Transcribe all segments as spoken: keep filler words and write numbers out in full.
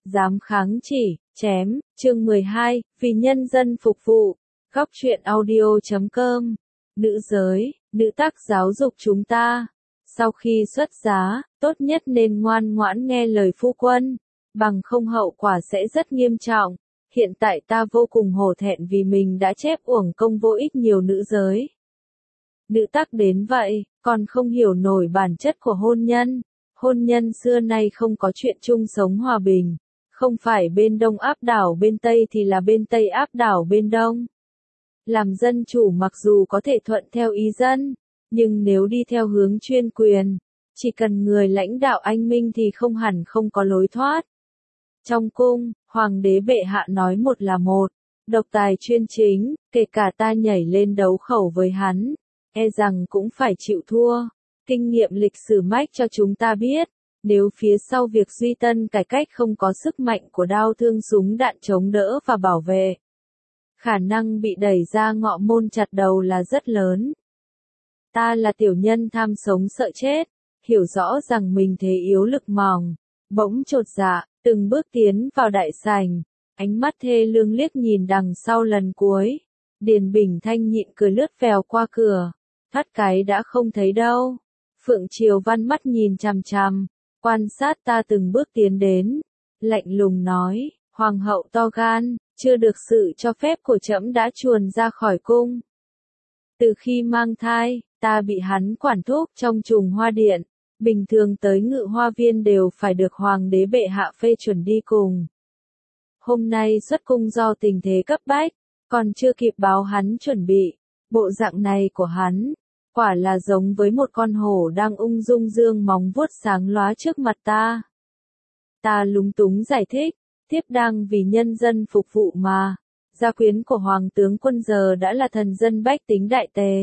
Dám kháng chỉ, chém, chương mười hai, vì nhân dân phục vụ. Góc truyện audio chấm com. Nữ giới, nữ tác giáo dục chúng ta. Sau khi xuất giá, tốt nhất nên ngoan ngoãn nghe lời phu quân, bằng không hậu quả sẽ rất nghiêm trọng. Hiện tại ta vô cùng hổ thẹn vì mình đã chép uổng công vô ích nhiều nữ giới. Nữ tác đến vậy, còn không hiểu nổi bản chất của hôn nhân. Hôn nhân xưa nay không có chuyện chung sống hòa bình. Không phải bên Đông áp đảo bên Tây thì là bên Tây áp đảo bên Đông. Làm dân chủ mặc dù có thể thuận theo ý dân, nhưng nếu đi theo hướng chuyên quyền, chỉ cần người lãnh đạo anh minh thì không hẳn không có lối thoát. Trong cung, hoàng đế bệ hạ nói một là một, độc tài chuyên chính, kể cả ta nhảy lên đấu khẩu với hắn, e rằng cũng phải chịu thua. Kinh nghiệm lịch sử mách cho chúng ta biết, nếu phía sau việc duy tân cải cách không có sức mạnh của đao thương súng đạn chống đỡ và bảo vệ, khả năng bị đẩy ra ngọ môn chặt đầu là rất lớn. Ta là tiểu nhân tham sống sợ chết, hiểu rõ rằng mình thế yếu lực mỏng, bỗng chột dạ, từng bước tiến vào đại sảnh, ánh mắt thê lương liếc nhìn đằng sau lần cuối. Điền Bình Thanh nhịn cười lướt vèo qua cửa, thoát cái đã không thấy đâu. Phượng Triều Văn mắt nhìn chằm chằm, quan sát ta từng bước tiến đến, lạnh lùng nói, hoàng hậu to gan, chưa được sự cho phép của trẫm đã chuồn ra khỏi cung. Từ khi mang thai, ta bị hắn quản thúc trong trùng hoa điện, bình thường tới ngự hoa viên đều phải được hoàng đế bệ hạ phê chuẩn đi cùng. Hôm nay xuất cung do tình thế cấp bách, còn chưa kịp báo hắn chuẩn bị, bộ dạng này của hắn, quả là giống với một con hổ đang ung dung dương móng vuốt sáng lóa trước mặt ta. Ta lúng túng giải thích, thiếp đang vì nhân dân phục vụ mà, gia quyến của hoàng tướng quân giờ đã là thần dân bách tính đại tề.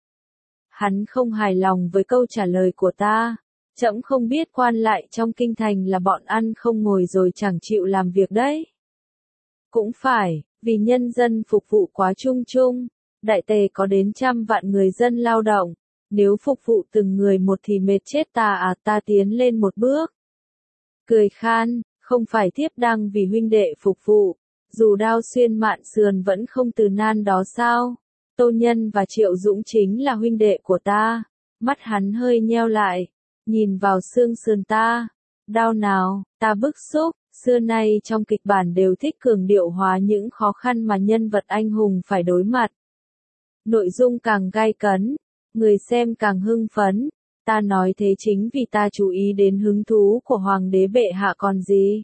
Hắn không hài lòng với câu trả lời của ta, trẫm không biết quan lại trong kinh thành là bọn ăn không ngồi rồi chẳng chịu làm việc đấy. Cũng phải, vì nhân dân phục vụ quá chung chung. Đại tề có đến trăm vạn người dân lao động, nếu phục vụ từng người một thì mệt chết ta à. Ta tiến lên một bước, cười khan, không phải thiếp đang vì huynh đệ phục vụ, dù đao xuyên mạn sườn vẫn không từ nan đó sao. Tô Nhân và Triệu Dũng chính là huynh đệ của ta. Mắt hắn hơi nheo lại, nhìn vào xương sườn ta. Đao nào? Ta bức xúc. Xưa nay trong kịch bản đều thích cường điệu hóa những khó khăn mà nhân vật anh hùng phải đối mặt. Nội dung càng gay cấn, người xem càng hưng phấn. Ta nói thế chính vì ta chú ý đến hứng thú của hoàng đế bệ hạ còn gì.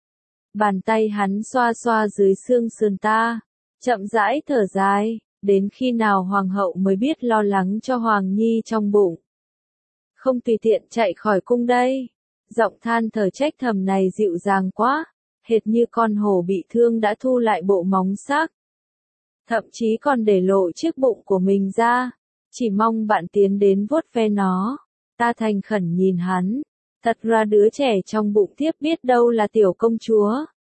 Bàn tay hắn xoa xoa dưới xương sườn ta, chậm rãi thở dài, đến khi nào hoàng hậu mới biết lo lắng cho hoàng nhi trong bụng. Không tùy tiện chạy khỏi cung đây. Giọng than thở trách thầm này dịu dàng quá, hệt như con hổ bị thương đã thu lại bộ móng sắc. Thậm chí còn để lộ chiếc bụng của mình ra, chỉ mong bạn tiến đến vuốt ve nó. Ta thành khẩn nhìn hắn, thật ra đứa trẻ trong bụng thiếp biết đâu là tiểu công chúa.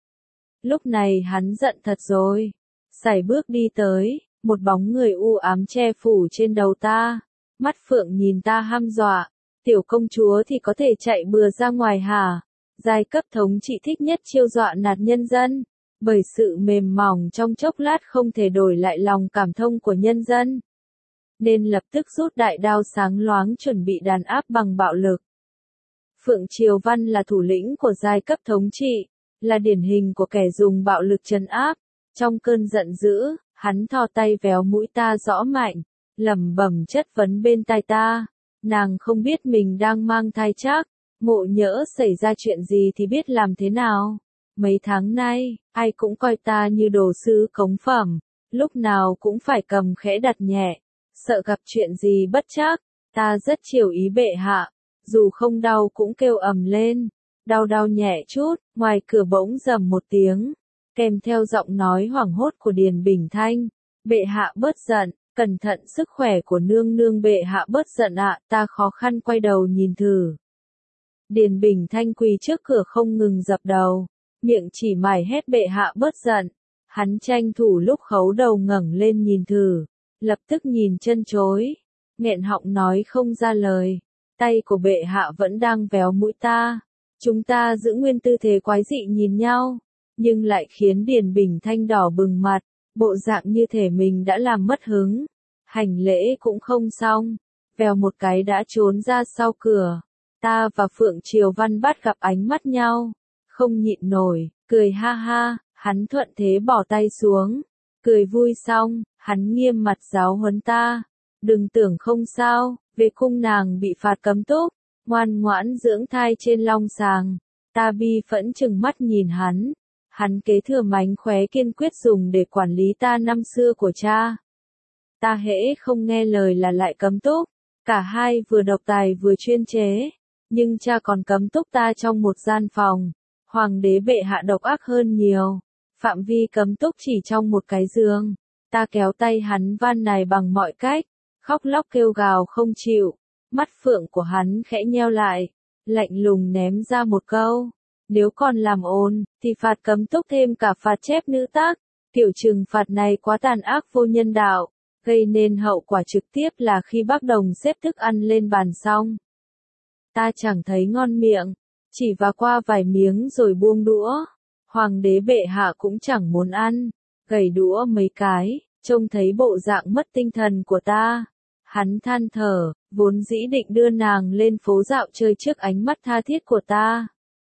Lúc này hắn giận thật rồi, sải bước đi tới, một bóng người u ám che phủ trên đầu ta, mắt phượng nhìn ta hăm dọa. Tiểu công chúa thì có thể chạy bừa ra ngoài hả? Giai cấp thống trị thích nhất chiêu dọa nạt nhân dân, bởi sự mềm mỏng trong chốc lát không thể đổi lại lòng cảm thông của nhân dân. Nên lập tức rút đại đao sáng loáng chuẩn bị đàn áp bằng bạo lực. Phượng Triều Văn là thủ lĩnh của giai cấp thống trị, là điển hình của kẻ dùng bạo lực trấn áp. Trong cơn giận dữ, hắn thò tay véo mũi ta rõ mạnh, lẩm bẩm chất vấn bên tai ta. Nàng không biết mình đang mang thai chắc, ngộ nhỡ xảy ra chuyện gì thì biết làm thế nào. Mấy tháng nay, ai cũng coi ta như đồ sứ cống phẩm, lúc nào cũng phải cầm khẽ đặt nhẹ, sợ gặp chuyện gì bất trắc. Ta rất chiều ý bệ hạ, dù không đau cũng kêu ầm lên, đau đau nhẹ chút. Ngoài cửa bỗng rầm một tiếng, kèm theo giọng nói hoảng hốt của Điền Bình Thanh, bệ hạ bớt giận. Cẩn thận sức khỏe của nương nương bệ hạ bớt giận ạ. Ta khó khăn quay đầu nhìn thử. Điền Bình Thanh quỳ trước cửa không ngừng dập đầu, miệng chỉ mải hét bệ hạ bớt giận. Hắn tranh thủ lúc khấu đầu ngẩng lên nhìn thử, lập tức nhìn chân chối, nghẹn họng nói không ra lời. Tay của bệ hạ vẫn đang véo mũi ta, Chúng ta giữ nguyên tư thế quái dị nhìn nhau, nhưng lại khiến Điền Bình Thanh đỏ bừng mặt, bộ dạng như thể mình đã làm mất hứng. Hành lễ cũng không xong, vèo một cái đã trốn ra sau cửa. Ta và Phượng Triều Văn bắt gặp ánh mắt nhau, không nhịn nổi, cười ha ha, hắn thuận thế bỏ tay xuống. Cười vui xong, hắn nghiêm mặt giáo huấn ta. Đừng tưởng không sao, về cung nàng bị phạt cấm túc, ngoan ngoãn dưỡng thai trên long sàng. Ta bi phẫn chừng mắt nhìn hắn. Hắn kế thừa mánh khóe kiên quyết dùng để quản lý ta năm xưa của cha. Ta hễ không nghe lời là lại cấm túc. Cả hai vừa độc tài vừa chuyên chế. Nhưng cha còn cấm túc ta trong một gian phòng. Hoàng đế bệ hạ độc ác hơn nhiều. Phạm vi cấm túc chỉ trong một cái giường. Ta kéo tay hắn van nài bằng mọi cách. Khóc lóc kêu gào không chịu. Mắt phượng của hắn khẽ nheo lại. Lạnh lùng ném ra một câu. Nếu còn làm ồn, thì phạt cấm túc thêm cả phạt chép nữ tác. Kiểu trừng phạt này quá tàn ác vô nhân đạo. Gây nên hậu quả trực tiếp là khi bác đồng xếp thức ăn lên bàn xong. Ta chẳng thấy ngon miệng. Chỉ vả qua vài miếng rồi buông đũa. Hoàng đế bệ hạ cũng chẳng muốn ăn. Gầy đũa mấy cái, trông thấy bộ dạng mất tinh thần của ta. Hắn than thở, vốn dĩ định đưa nàng lên phố dạo chơi trước ánh mắt tha thiết của ta.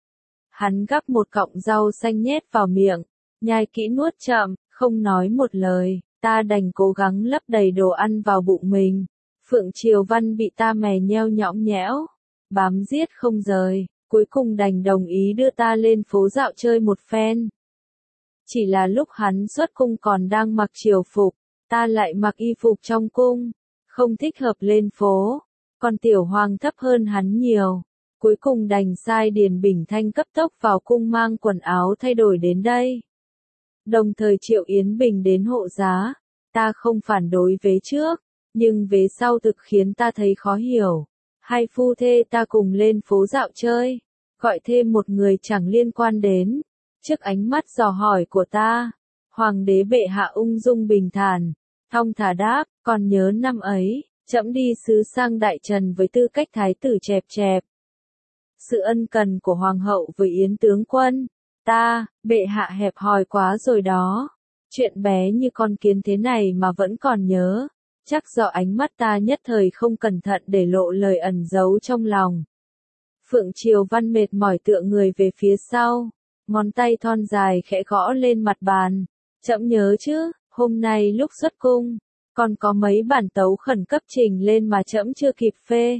Hắn gắp một cọng rau xanh nhét vào miệng, nhai kỹ nuốt chậm, không nói một lời. Ta đành cố gắng lấp đầy đồ ăn vào bụng mình. Phượng Triều Văn bị ta mè nheo nhõng nhẽo, bám giết không rời, cuối cùng đành đồng ý đưa ta lên phố dạo chơi một phen. Chỉ là lúc hắn xuất cung còn đang mặc triều phục, ta lại mặc y phục trong cung, không thích hợp lên phố, còn tiểu hoàng thấp hơn hắn nhiều. Cuối cùng đành sai Điền Bình Thanh cấp tốc vào cung mang quần áo thay đổi đến đây. Đồng thời Triệu Yến Bình đến hộ giá, ta không phản đối vế trước, nhưng vế sau thực khiến ta thấy khó hiểu. Hai phu thê ta cùng lên phố dạo chơi, gọi thêm một người chẳng liên quan đến. Trước ánh mắt dò hỏi của ta, Hoàng đế bệ hạ ung dung bình thản, thong thả đáp, còn nhớ năm ấy, trẫm đi sứ sang Đại Trần với tư cách thái tử chẹp chẹp. Sự ân cần của Hoàng hậu với Yến tướng quân, ta, bệ hạ hẹp hòi quá rồi đó. Chuyện bé như con kiến thế này mà vẫn còn nhớ, chắc do ánh mắt ta nhất thời không cẩn thận để lộ lời ẩn giấu trong lòng. Phượng Triều Văn mệt mỏi tựa người về phía sau, ngón tay thon dài khẽ gõ lên mặt bàn. Trẫm nhớ chứ, hôm nay lúc xuất cung, còn có mấy bản tấu khẩn cấp trình lên mà trẫm chưa kịp phê.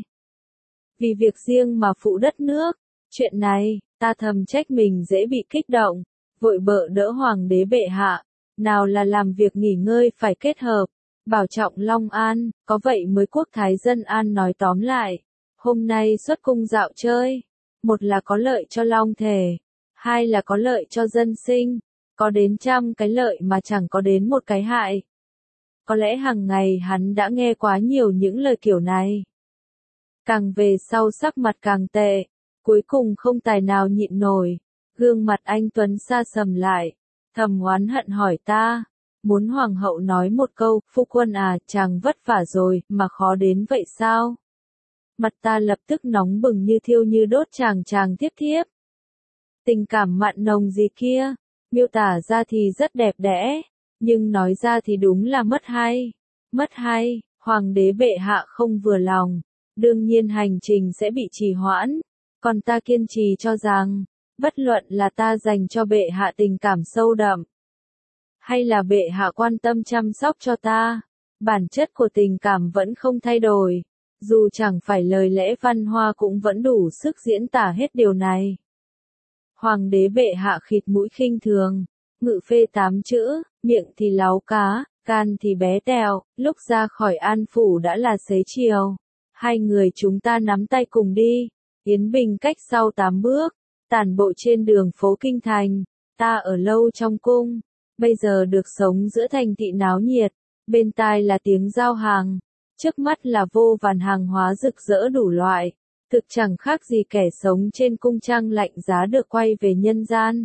Vì việc riêng mà phụ đất nước, chuyện này, ta thầm trách mình dễ bị kích động, vội bợ đỡ Hoàng đế bệ hạ, nào là làm việc nghỉ ngơi phải kết hợp, bảo trọng Long An, có vậy mới quốc thái dân an. Nói tóm lại, hôm nay xuất cung dạo chơi, một là có lợi cho Long thể, hai là có lợi cho dân sinh, có đến trăm cái lợi mà chẳng có đến một cái hại. Có lẽ hàng ngày hắn đã nghe quá nhiều những lời kiểu này. Càng về sau sắc mặt càng tệ, cuối cùng không tài nào nhịn nổi, gương mặt anh Tuấn sa sầm lại, thầm oán hận hỏi ta, muốn Hoàng hậu nói một câu, phu quân à, chàng vất vả rồi, mà khó đến vậy sao? Mặt ta lập tức nóng bừng như thiêu như đốt, chàng chàng tiếp thiếp. Tình cảm mặn nồng gì kia, miêu tả ra thì rất đẹp đẽ, nhưng nói ra thì đúng là mất hay. Mất hay, Hoàng đế bệ hạ không vừa lòng, đương nhiên hành trình sẽ bị trì hoãn, còn ta kiên trì cho rằng, bất luận là ta dành cho bệ hạ tình cảm sâu đậm, hay là bệ hạ quan tâm chăm sóc cho ta, bản chất của tình cảm vẫn không thay đổi, dù chẳng phải lời lẽ văn hoa cũng vẫn đủ sức diễn tả hết điều này. Hoàng đế bệ hạ khịt mũi khinh thường, ngự phê tám chữ, miệng thì láo cá, can thì bé tẹo, lúc ra khỏi An phủ đã là xế chiều. Hai người chúng ta nắm tay cùng đi, Yến Bình cách sau tám bước, tản bộ trên đường phố Kinh Thành, ta ở lâu trong cung, bây giờ được sống giữa thành thị náo nhiệt, bên tai là tiếng giao hàng, trước mắt là vô vàn hàng hóa rực rỡ đủ loại, thực chẳng khác gì kẻ sống trên cung trăng lạnh giá được quay về nhân gian.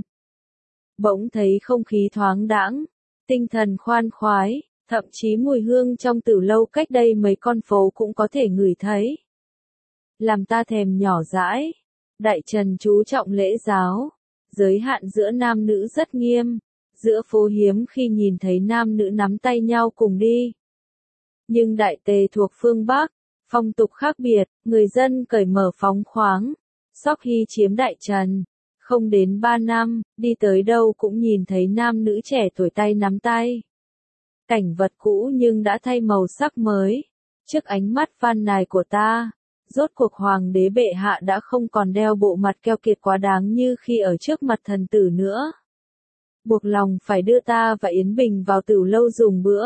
Bỗng thấy không khí thoáng đãng, tinh thần khoan khoái, thậm chí mùi hương trong tử lâu cách đây mấy con phố cũng có thể ngửi thấy. Làm ta thèm nhỏ dãi, Đại Trần chú trọng lễ giáo, giới hạn giữa nam nữ rất nghiêm, giữa phố hiếm khi nhìn thấy nam nữ nắm tay nhau cùng đi. Nhưng Đại Tề thuộc phương Bắc, phong tục khác biệt, người dân cởi mở phóng khoáng. Sóc Hy chiếm Đại Trần, không đến ba năm, đi tới đâu cũng nhìn thấy nam nữ trẻ tuổi tay nắm tay. Cảnh vật cũ nhưng đã thay màu sắc mới. Trước ánh mắt phàn nàn của ta, rốt cuộc hoàng đế bệ hạ đã không còn đeo bộ mặt keo kiệt quá đáng như khi ở trước mặt thần tử nữa. Buộc lòng phải đưa ta và Yến Bình vào tửu lâu dùng bữa.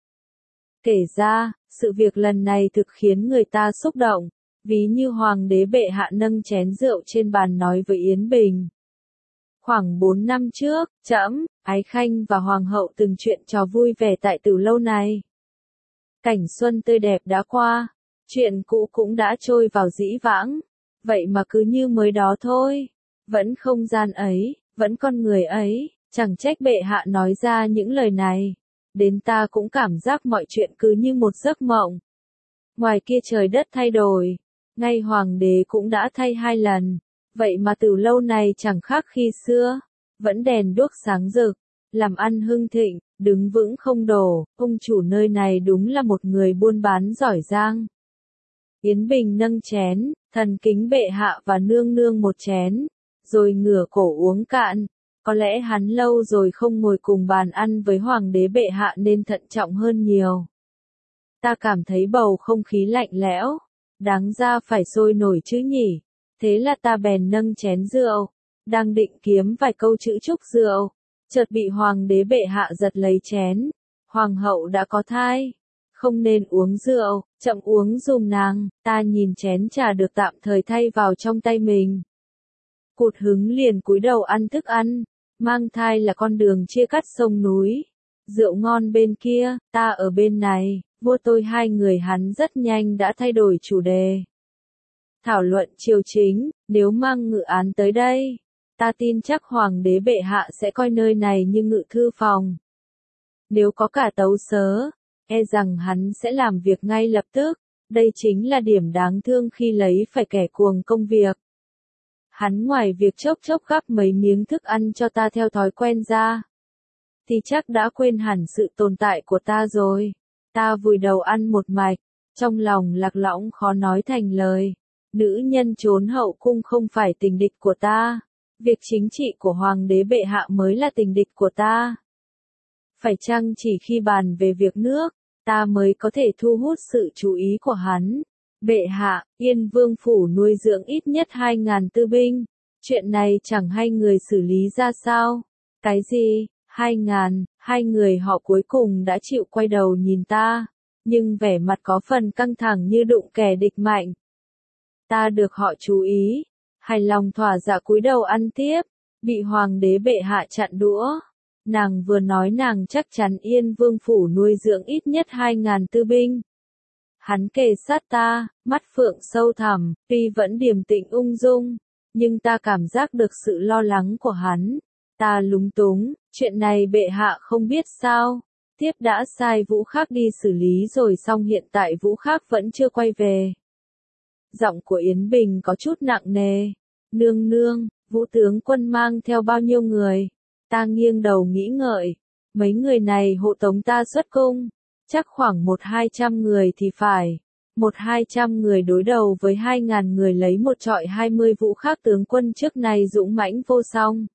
Kể ra, sự việc lần này thực khiến người ta xúc động, ví như hoàng đế bệ hạ nâng chén rượu trên bàn nói với Yến Bình. Khoảng bốn năm trước, trẫm, Ái Khanh và hoàng hậu từng chuyện trò vui vẻ tại tửu lâu này. Cảnh xuân tươi đẹp đã qua, chuyện cũ cũng đã trôi vào dĩ vãng, vậy mà cứ như mới đó thôi, vẫn không gian ấy, vẫn con người ấy, chẳng trách bệ hạ nói ra những lời này. Đến ta cũng cảm giác mọi chuyện cứ như một giấc mộng. Ngoài kia trời đất thay đổi, ngay hoàng đế cũng đã thay hai lần, vậy mà tửu lâu này chẳng khác khi xưa, vẫn đèn đuốc sáng rực, làm ăn hưng thịnh, đứng vững không đổ, ông chủ nơi này đúng là một người buôn bán giỏi giang. Yến Bình nâng chén, thần kính bệ hạ và nương nương một chén, rồi ngửa cổ uống cạn. Có lẽ hắn lâu rồi không ngồi cùng bàn ăn với hoàng đế bệ hạ nên thận trọng hơn nhiều. Ta cảm thấy bầu không khí lạnh lẽo, đáng ra phải sôi nổi chứ nhỉ. Thế là ta bèn nâng chén rượu, đang định kiếm vài câu chữ chúc rượu, chợt bị hoàng đế bệ hạ giật lấy chén. Hoàng hậu đã có thai, không nên uống rượu, chậm uống dùm nàng. Ta nhìn chén trà được tạm thời thay vào trong tay mình. Cụt hứng liền cúi đầu ăn thức ăn. Mang thai là con đường chia cắt sông núi. Rượu ngon bên kia, ta ở bên này, vua tôi hai người hắn rất nhanh đã thay đổi chủ đề. Thảo luận triều chính, nếu mang ngự án tới đây, ta tin chắc hoàng đế bệ hạ sẽ coi nơi này như ngự thư phòng. Nếu có cả tấu sớ, e rằng hắn sẽ làm việc ngay lập tức, đây chính là điểm đáng thương khi lấy phải kẻ cuồng công việc. Hắn ngoài việc chốc chốc gắp mấy miếng thức ăn cho ta theo thói quen ra, thì chắc đã quên hẳn sự tồn tại của ta rồi. Ta vùi đầu ăn một mạch, trong lòng lạc lõng khó nói thành lời. Nữ nhân trốn hậu cung không phải tình địch của ta, việc chính trị của hoàng đế bệ hạ mới là tình địch của ta. Phải chăng chỉ khi bàn về việc nước, ta mới có thể thu hút sự chú ý của hắn? Bệ hạ, Yên Vương phủ nuôi dưỡng ít nhất hai ngàn tư binh. Chuyện này chẳng hay người xử lý ra sao? Cái gì? Hai ngàn, hai người họ cuối cùng đã chịu quay đầu nhìn ta, nhưng vẻ mặt có phần căng thẳng như đụng kẻ địch mạnh. Ta được họ chú ý, hài lòng thỏa dạ cúi đầu ăn tiếp, bị hoàng đế bệ hạ chặn đũa. Nàng vừa nói nàng chắc chắn Yên Vương phủ nuôi dưỡng ít nhất hai ngàn tư binh. Hắn kề sát ta, mắt phượng sâu thẳm, tuy vẫn điềm tĩnh ung dung, nhưng ta cảm giác được sự lo lắng của hắn. Ta lúng túng, chuyện này bệ hạ không biết sao. Tiếp đã sai Vũ Khắc đi xử lý rồi xong hiện tại Vũ Khắc vẫn chưa quay về. Giọng của Yến Bình có chút nặng nề. Nương nương, Vũ tướng quân mang theo bao nhiêu người? Ta nghiêng đầu nghĩ ngợi. Mấy người này hộ tống ta xuất cung. Chắc khoảng một hai trăm người thì phải. Một hai trăm người đối đầu với hai ngàn người lấy một trọi hai mươi Vũ Khắc tướng quân trước này dũng mãnh vô song.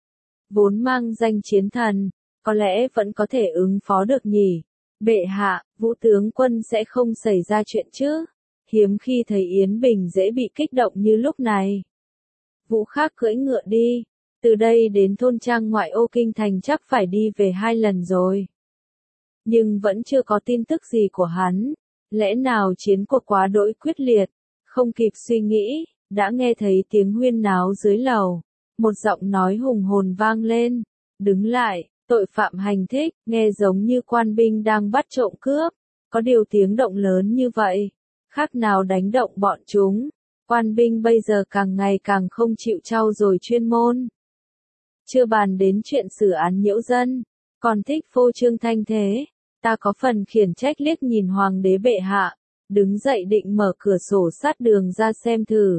Vốn mang danh chiến thần, có lẽ vẫn có thể ứng phó được nhỉ. Bệ hạ, Vũ tướng quân sẽ không xảy ra chuyện chứ? Hiếm khi thấy Yến Bình dễ bị kích động như lúc này. Vũ Khắc cưỡi ngựa đi, từ đây đến thôn trang ngoại ô kinh thành chắc phải đi về hai lần rồi. Nhưng vẫn chưa có tin tức gì của hắn, lẽ nào chiến cuộc quá đỗi quyết liệt, không kịp suy nghĩ, đã nghe thấy tiếng huyên náo dưới lầu. Một giọng nói hùng hồn vang lên, đứng lại, tội phạm hành thích, nghe giống như quan binh đang bắt trộm cướp, có điều tiếng động lớn như vậy, khác nào đánh động bọn chúng, quan binh bây giờ càng ngày càng không chịu trau dồi chuyên môn. Chưa bàn đến chuyện xử án nhiễu dân, còn thích phô trương thanh thế, ta có phần khiển trách liếc nhìn hoàng đế bệ hạ, đứng dậy định mở cửa sổ sát đường ra xem thử.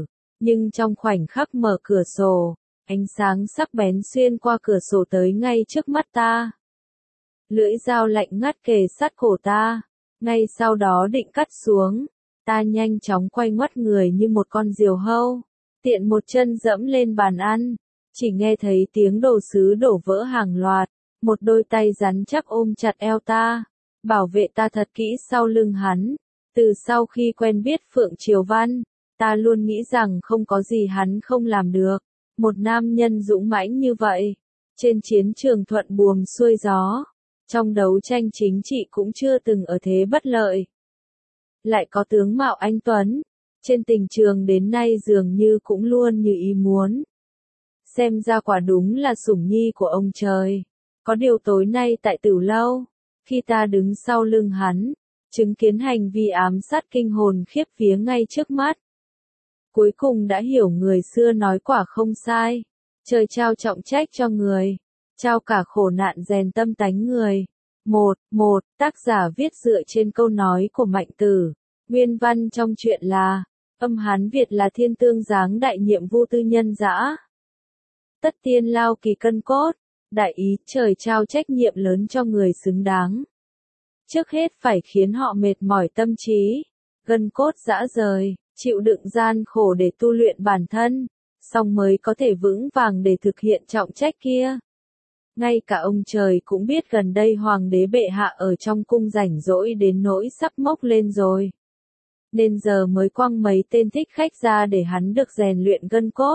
nhưng trong khoảnh khắc mở cửa sổ, ánh sáng sắc bén xuyên qua cửa sổ tới ngay trước mắt ta. Lưỡi dao lạnh ngắt kề sát cổ ta, ngay sau đó định cắt xuống, ta nhanh chóng quay ngoắt người như một con diều hâu, tiện một chân dẫm lên bàn ăn, chỉ nghe thấy tiếng đồ sứ đổ vỡ hàng loạt, một đôi tay rắn chắc ôm chặt eo ta, bảo vệ ta thật kỹ sau lưng hắn. Từ sau khi quen biết Phượng Triều Văn, ta luôn nghĩ rằng không có gì hắn không làm được. Một nam nhân dũng mãnh như vậy, trên chiến trường thuận buồm xuôi gió, trong đấu tranh chính trị cũng chưa từng ở thế bất lợi. Lại có tướng mạo anh tuấn, trên tình trường đến nay dường như cũng luôn như ý muốn. Xem ra quả đúng là sủng nhi của ông trời. Có điều tối nay tại Tử Lâu, khi ta đứng sau lưng hắn, chứng kiến hành vi ám sát kinh hồn khiếp vía ngay trước mắt. Cuối cùng đã hiểu người xưa nói quả không sai, trời trao trọng trách cho người, trao cả khổ nạn rèn tâm tánh người. Một, một, tác giả viết dựa trên câu nói của Mạnh Tử, nguyên văn trong truyện là, âm Hán Việt là thiên tương giáng đại nhiệm vô tư nhân dã. Tất tiên lao kỳ cân cốt, đại ý trời trao trách nhiệm lớn cho người xứng đáng. Trước hết phải khiến họ mệt mỏi tâm trí, gân cốt rã rời, chịu đựng gian khổ để tu luyện bản thân, xong mới có thể vững vàng để thực hiện trọng trách kia. Ngay cả ông trời cũng biết gần đây hoàng đế bệ hạ ở trong cung rảnh rỗi đến nỗi sắp mốc lên rồi. Nên giờ mới quăng mấy tên thích khách ra để hắn được rèn luyện gân cốt.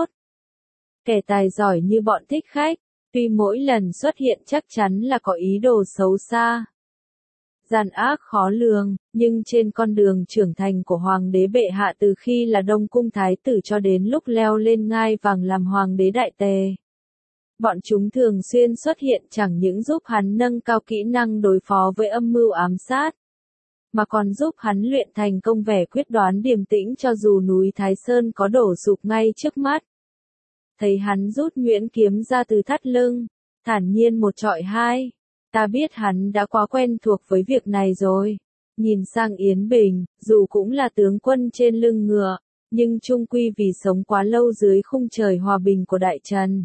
Kẻ tài giỏi như bọn thích khách, tuy mỗi lần xuất hiện chắc chắn là có ý đồ xấu xa, gian ác khó lường, nhưng trên con đường trưởng thành của hoàng đế bệ hạ từ khi là Đông Cung Thái tử cho đến lúc leo lên ngai vàng làm hoàng đế Đại Tề, bọn chúng thường xuyên xuất hiện chẳng những giúp hắn nâng cao kỹ năng đối phó với âm mưu ám sát, mà còn giúp hắn luyện thành công vẻ quyết đoán điềm tĩnh cho dù núi Thái Sơn có đổ sụp ngay trước mắt. Thấy hắn rút nhuyễn kiếm ra từ thắt lưng, thản nhiên một trọi hai. Ta biết hắn đã quá quen thuộc với việc này rồi. Nhìn sang Yến Bình, dù cũng là tướng quân trên lưng ngựa, nhưng chung quy vì sống quá lâu dưới khung trời hòa bình của Đại Trần.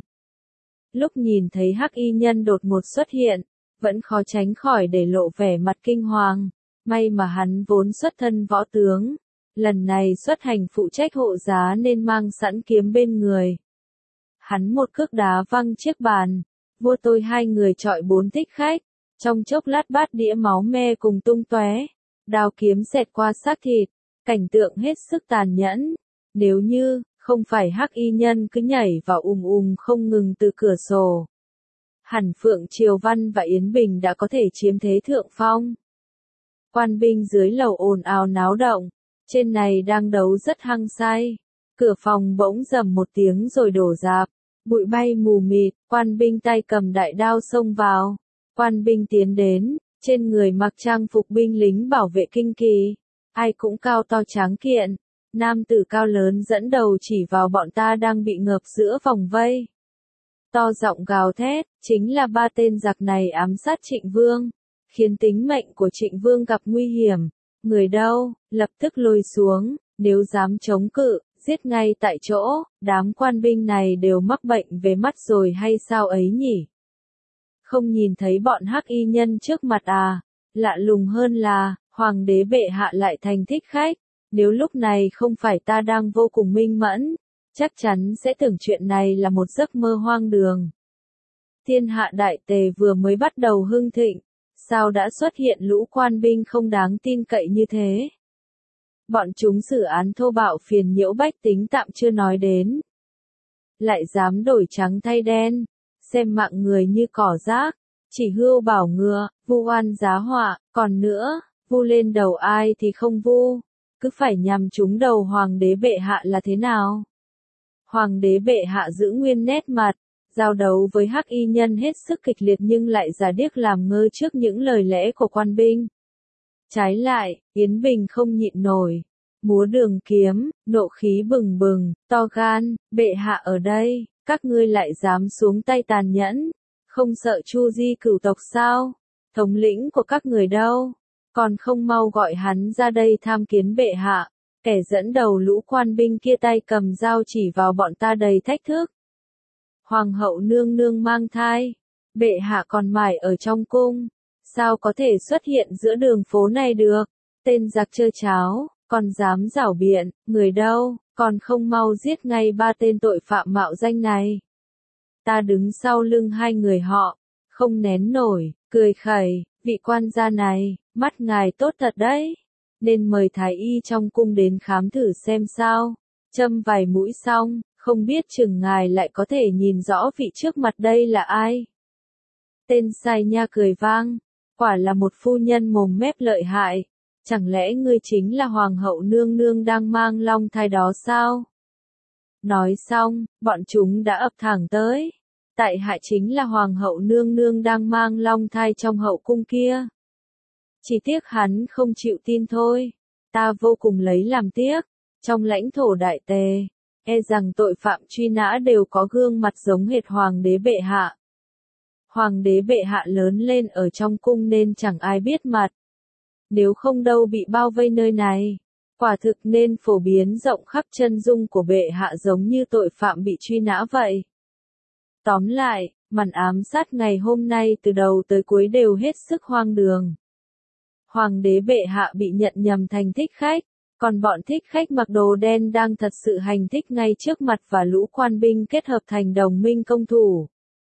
Lúc nhìn thấy Hắc Y Nhân đột ngột xuất hiện, vẫn khó tránh khỏi để lộ vẻ mặt kinh hoàng. May mà hắn vốn xuất thân võ tướng, lần này xuất hành phụ trách hộ giá nên mang sẵn kiếm bên người. Hắn một cước đá văng chiếc bàn, vua tôi hai người chọi bốn thích khách, trong chốc lát bát đĩa máu me cùng tung tóe, đao kiếm xẹt qua xác thịt, cảnh tượng hết sức tàn nhẫn. Nếu như không phải Hắc Y Nhân cứ nhảy vào ùm ùm không ngừng từ cửa sổ, hẳn Phượng Triều Văn và Yến Bình đã có thể chiếm thế thượng phong. Quan binh dưới lầu ồn ào náo động, trên này đang đấu rất hăng say. Cửa phòng bỗng rầm một tiếng rồi đổ rạp, bụi bay mù mịt, quan binh tay cầm đại đao xông vào. Quan binh tiến đến, trên người mặc trang phục binh lính bảo vệ kinh kỳ, ai cũng cao to tráng kiện. Nam tử cao lớn dẫn đầu chỉ vào bọn ta đang bị ngợp giữa vòng vây. To giọng gào thét, chính là ba tên giặc này ám sát Trịnh Vương, khiến tính mệnh của Trịnh Vương gặp nguy hiểm. Người đâu, lập tức lôi xuống, nếu dám chống cự, giết ngay tại chỗ. Đám quan binh này đều mắc bệnh về mắt rồi hay sao ấy nhỉ? Không nhìn thấy bọn Hắc Y Nhân trước mặt à? Lạ lùng hơn là, hoàng đế bệ hạ lại thành thích khách. Nếu lúc này không phải ta đang vô cùng minh mẫn, chắc chắn sẽ tưởng chuyện này là một giấc mơ hoang đường. Thiên hạ Đại Tề vừa mới bắt đầu hưng thịnh, sao đã xuất hiện lũ quan binh không đáng tin cậy như thế? Bọn chúng xử án thô bạo phiền nhiễu bách tính tạm chưa nói đến, lại dám đổi trắng thay đen, xem mạng người như cỏ rác, chỉ hươu bảo ngựa, vu oan giá họa. Còn nữa, vu lên đầu ai thì không vu, cứ phải nhằm trúng đầu hoàng đế bệ hạ là thế nào? Hoàng đế bệ hạ giữ nguyên nét mặt, giao đấu với Hắc Y Nhân hết sức kịch liệt nhưng lại giả điếc làm ngơ trước những lời lẽ của quan binh. Trái lại, Yến Bình không nhịn nổi, múa đường kiếm, nộ khí bừng bừng, to gan, bệ hạ ở đây, các ngươi lại dám xuống tay tàn nhẫn, không sợ Chu Di cửu tộc sao? Thống lĩnh của các người đâu? Còn không mau gọi hắn ra đây tham kiến bệ hạ. Kẻ dẫn đầu lũ quan binh kia tay cầm dao chỉ vào bọn ta đầy thách thức. Hoàng hậu nương nương mang thai, bệ hạ còn mải ở trong cung, sao có thể xuất hiện giữa đường phố này được? Tên giặc trơ cháo, còn dám giảo biện, người đâu, còn không mau giết ngay ba tên tội phạm mạo danh này. Ta đứng sau lưng hai người họ, không nén nổi, cười khẩy, vị quan gia này, mắt ngài tốt thật đấy, nên mời thái y trong cung đến khám thử xem sao. Châm vài mũi xong, không biết chừng ngài lại có thể nhìn rõ vị trước mặt đây là ai. Tên sai nha cười vang, quả là một phu nhân mồm mép lợi hại, chẳng lẽ ngươi chính là hoàng hậu nương nương đang mang long thai đó sao? Nói xong, bọn chúng đã ập thẳng tới. Tại hạ chính là hoàng hậu nương nương đang mang long thai trong hậu cung kia. Chỉ tiếc hắn không chịu tin thôi. Ta vô cùng lấy làm tiếc. Trong lãnh thổ đại tề, e rằng tội phạm truy nã đều có gương mặt giống hệt hoàng đế bệ hạ. Hoàng đế bệ hạ lớn lên ở trong cung nên chẳng ai biết mặt. Nếu không đâu bị bao vây nơi này. Quả thực nên phổ biến rộng khắp chân dung của bệ hạ giống như tội phạm bị truy nã vậy. Tóm lại, màn ám sát ngày hôm nay từ đầu tới cuối đều hết sức hoang đường. Hoàng đế bệ hạ bị nhận nhầm thành thích khách, còn bọn thích khách mặc đồ đen đang thật sự hành thích ngay trước mặt và lũ quan binh kết hợp thành đồng minh công thủ.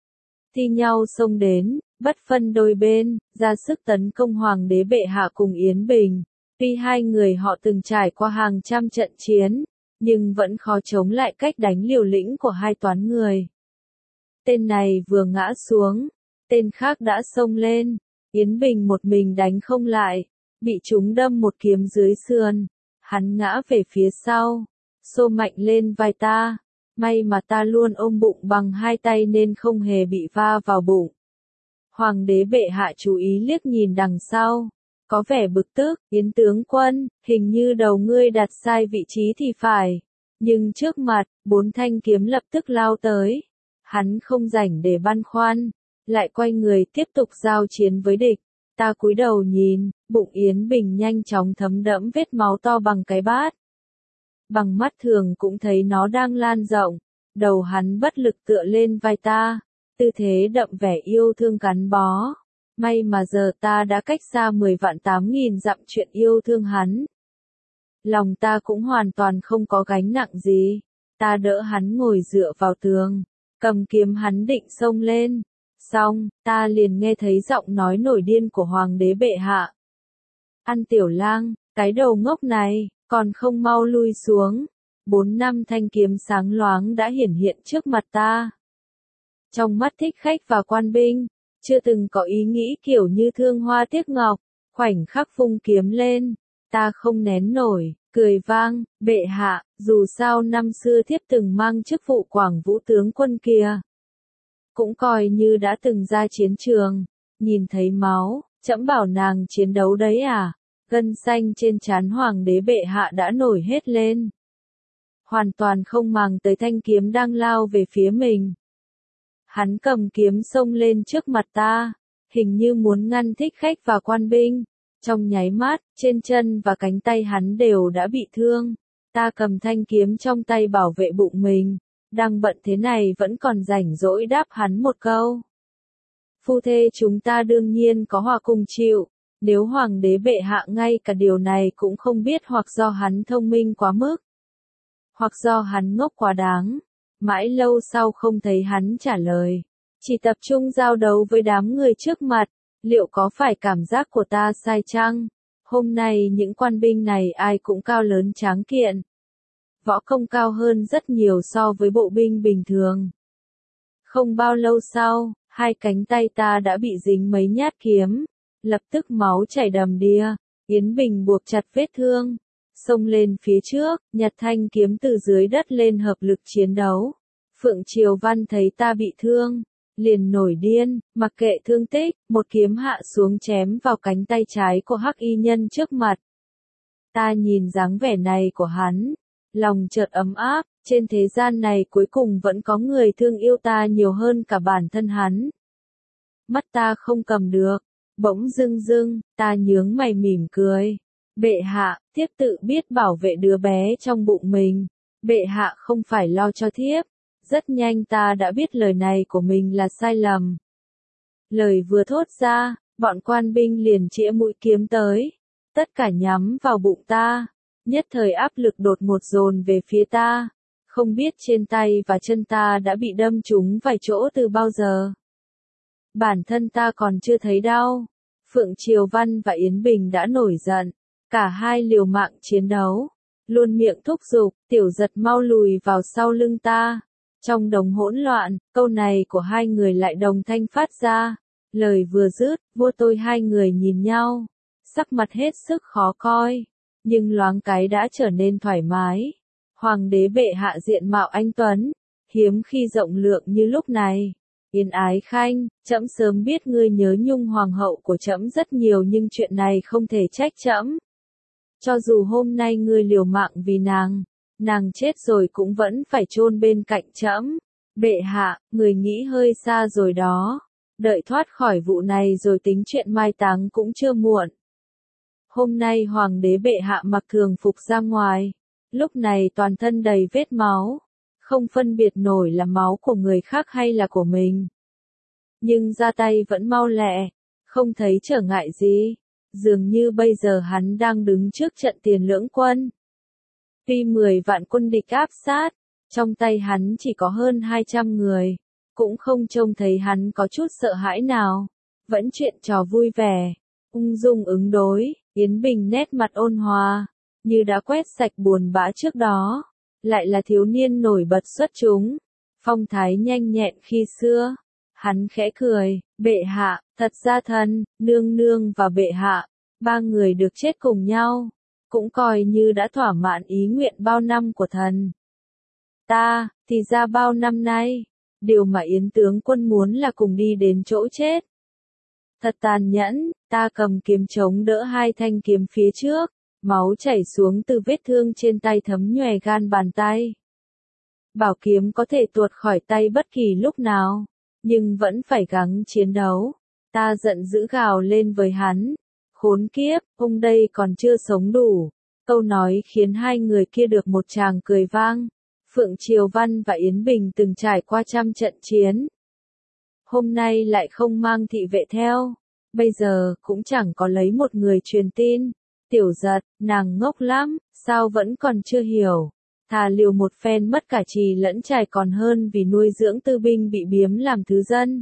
Thi nhau xông đến, bất phân đôi bên, ra sức tấn công hoàng đế bệ hạ cùng Yến Bình. Tuy hai người họ từng trải qua hàng trăm trận chiến, nhưng vẫn khó chống lại cách đánh liều lĩnh của hai toán người. Tên này vừa ngã xuống, tên khác đã xông lên, Yến Bình một mình đánh không lại, bị chúng đâm một kiếm dưới sườn, hắn ngã về phía sau, xô mạnh lên vai ta, may mà ta luôn ôm bụng bằng hai tay nên không hề bị va vào bụng. Hoàng đế bệ hạ chú ý liếc nhìn đằng sau, có vẻ bực tức, Yến tướng quân, hình như đầu ngươi đặt sai vị trí thì phải, nhưng trước mặt, bốn thanh kiếm lập tức lao tới. Hắn không rảnh để băn khoăn, lại quay người tiếp tục giao chiến với địch. Ta cúi đầu nhìn, bụng Yến Bình nhanh chóng thấm đẫm vết máu to bằng cái bát. Bằng mắt thường cũng thấy nó đang lan rộng, đầu hắn bất lực tựa lên vai ta, tư thế đậm vẻ yêu thương gắn bó. May mà giờ ta đã cách xa mười vạn tám nghìn dặm chuyện yêu thương hắn. Lòng ta cũng hoàn toàn không có gánh nặng gì, ta đỡ hắn ngồi dựa vào tường. Cầm kiếm hắn định xông lên. Xong, ta liền nghe thấy giọng nói nổi điên của hoàng đế bệ hạ. Ăn tiểu lang, cái đầu ngốc này, còn không mau lui xuống. Bốn năm thanh kiếm sáng loáng đã hiển hiện trước mặt ta. Trong mắt thích khách và quan binh, chưa từng có ý nghĩ kiểu như thương hoa tiếc ngọc, khoảnh khắc vung kiếm lên. Ta không nén nổi, cười vang, bệ hạ, dù sao năm xưa thiếp từng mang chức vụ Quảng Vũ tướng quân kia. Cũng coi như đã từng ra chiến trường, nhìn thấy máu, trẫm bảo nàng chiến đấu đấy à, gân xanh trên trán hoàng đế bệ hạ đã nổi hết lên. Hoàn toàn không màng tới thanh kiếm đang lao về phía mình. Hắn cầm kiếm xông lên trước mặt ta, hình như muốn ngăn thích khách và quan binh. Trong nháy mắt, trên chân và cánh tay hắn đều đã bị thương. Ta cầm thanh kiếm trong tay bảo vệ bụng mình. Đang bận thế này vẫn còn rảnh rỗi đáp hắn một câu. Phu thê chúng ta đương nhiên có hòa cùng chịu. Nếu hoàng đế bệ hạ ngay cả điều này cũng không biết hoặc do hắn thông minh quá mức. Hoặc do hắn ngốc quá đáng. Mãi lâu sau không thấy hắn trả lời. Chỉ tập trung giao đấu với đám người trước mặt. Liệu có phải cảm giác của ta sai chăng? Hôm nay những quan binh này ai cũng cao lớn tráng kiện. Võ công cao hơn rất nhiều so với bộ binh bình thường. Không bao lâu sau, hai cánh tay ta đã bị dính mấy nhát kiếm. Lập tức máu chảy đầm đìa. Yến Bình buộc chặt vết thương. Xông lên phía trước, nhặt thanh kiếm từ dưới đất lên hợp lực chiến đấu. Phượng Triều Văn thấy ta bị thương. Liền nổi điên, mặc kệ thương tích, một kiếm hạ xuống chém vào cánh tay trái của hắc y nhân trước mặt. Ta nhìn dáng vẻ này của hắn, lòng chợt ấm áp, trên thế gian này cuối cùng vẫn có người thương yêu ta nhiều hơn cả bản thân hắn. Mắt ta không cầm được, bỗng dưng dưng, ta nhướng mày mỉm cười. Bệ hạ, thiếp tự biết bảo vệ đứa bé trong bụng mình. Bệ hạ không phải lo cho thiếp. Rất nhanh ta đã biết lời này của mình là sai lầm. Lời vừa thốt ra, bọn quan binh liền chĩa mũi kiếm tới. Tất cả nhắm vào bụng ta. Nhất thời áp lực đột ngột dồn về phía ta. Không biết trên tay và chân ta đã bị đâm trúng vài chỗ từ bao giờ. Bản thân ta còn chưa thấy đau. Phượng Triều Văn và Yến Bình đã nổi giận. Cả hai liều mạng chiến đấu. Luôn miệng thúc giục, Tiểu Giật mau lùi vào sau lưng ta. Trong đống hỗn loạn, câu này của hai người lại đồng thanh phát ra. Lời vừa dứt, vô tôi hai người nhìn nhau. Sắc mặt hết sức khó coi. Nhưng loáng cái đã trở nên thoải mái. Hoàng đế bệ hạ diện mạo anh tuấn. Hiếm khi rộng lượng như lúc này. Yến Ái Khanh, trẫm sớm biết ngươi nhớ nhung hoàng hậu của trẫm rất nhiều nhưng chuyện này không thể trách trẫm. Cho dù hôm nay ngươi liều mạng vì nàng, nàng chết rồi cũng vẫn phải chôn bên cạnh trẫm. Bệ hạ, người nghĩ hơi xa rồi đó. Đợi thoát khỏi vụ này rồi tính chuyện mai táng cũng chưa muộn. Hôm nay hoàng đế bệ hạ mặc thường phục ra ngoài. Lúc này toàn thân đầy vết máu. Không phân biệt nổi là máu của người khác hay là của mình. Nhưng ra tay vẫn mau lẹ. Không thấy trở ngại gì. Dường như bây giờ hắn đang đứng trước trận tiền lưỡng quân. Tuy mười vạn quân địch áp sát, trong tay hắn chỉ có hơn hai trăm người, cũng không trông thấy hắn có chút sợ hãi nào, vẫn chuyện trò vui vẻ, ung dung ứng đối, Yến Bình nét mặt ôn hòa, như đã quét sạch buồn bã trước đó, lại là thiếu niên nổi bật xuất chúng, phong thái nhanh nhẹn khi xưa. Hắn khẽ cười, bệ hạ, thật ra thần, nương nương và bệ hạ, ba người được chết cùng nhau, cũng coi như đã thỏa mãn ý nguyện bao năm của thần. Ta, thì ra bao năm nay, điều mà Yến tướng quân muốn là cùng đi đến chỗ chết. Thật tàn nhẫn, ta cầm kiếm chống đỡ hai thanh kiếm phía trước, máu chảy xuống từ vết thương trên tay thấm nhòe gan bàn tay. Bảo kiếm có thể tuột khỏi tay bất kỳ lúc nào, nhưng vẫn phải gắng chiến đấu. Ta giận dữ gào lên với hắn. Khốn kiếp, ông đây còn chưa sống đủ. Câu nói khiến hai người kia được một tràng cười vang. Phượng Triều Văn và Yến Bình từng trải qua trăm trận chiến. Hôm nay lại không mang thị vệ theo. Bây giờ cũng chẳng có lấy một người truyền tin. Tiểu Giật, nàng ngốc lắm, sao vẫn còn chưa hiểu. Thà liều một phen mất cả trì lẫn trải còn hơn vì nuôi dưỡng tư binh bị biếm làm thứ dân.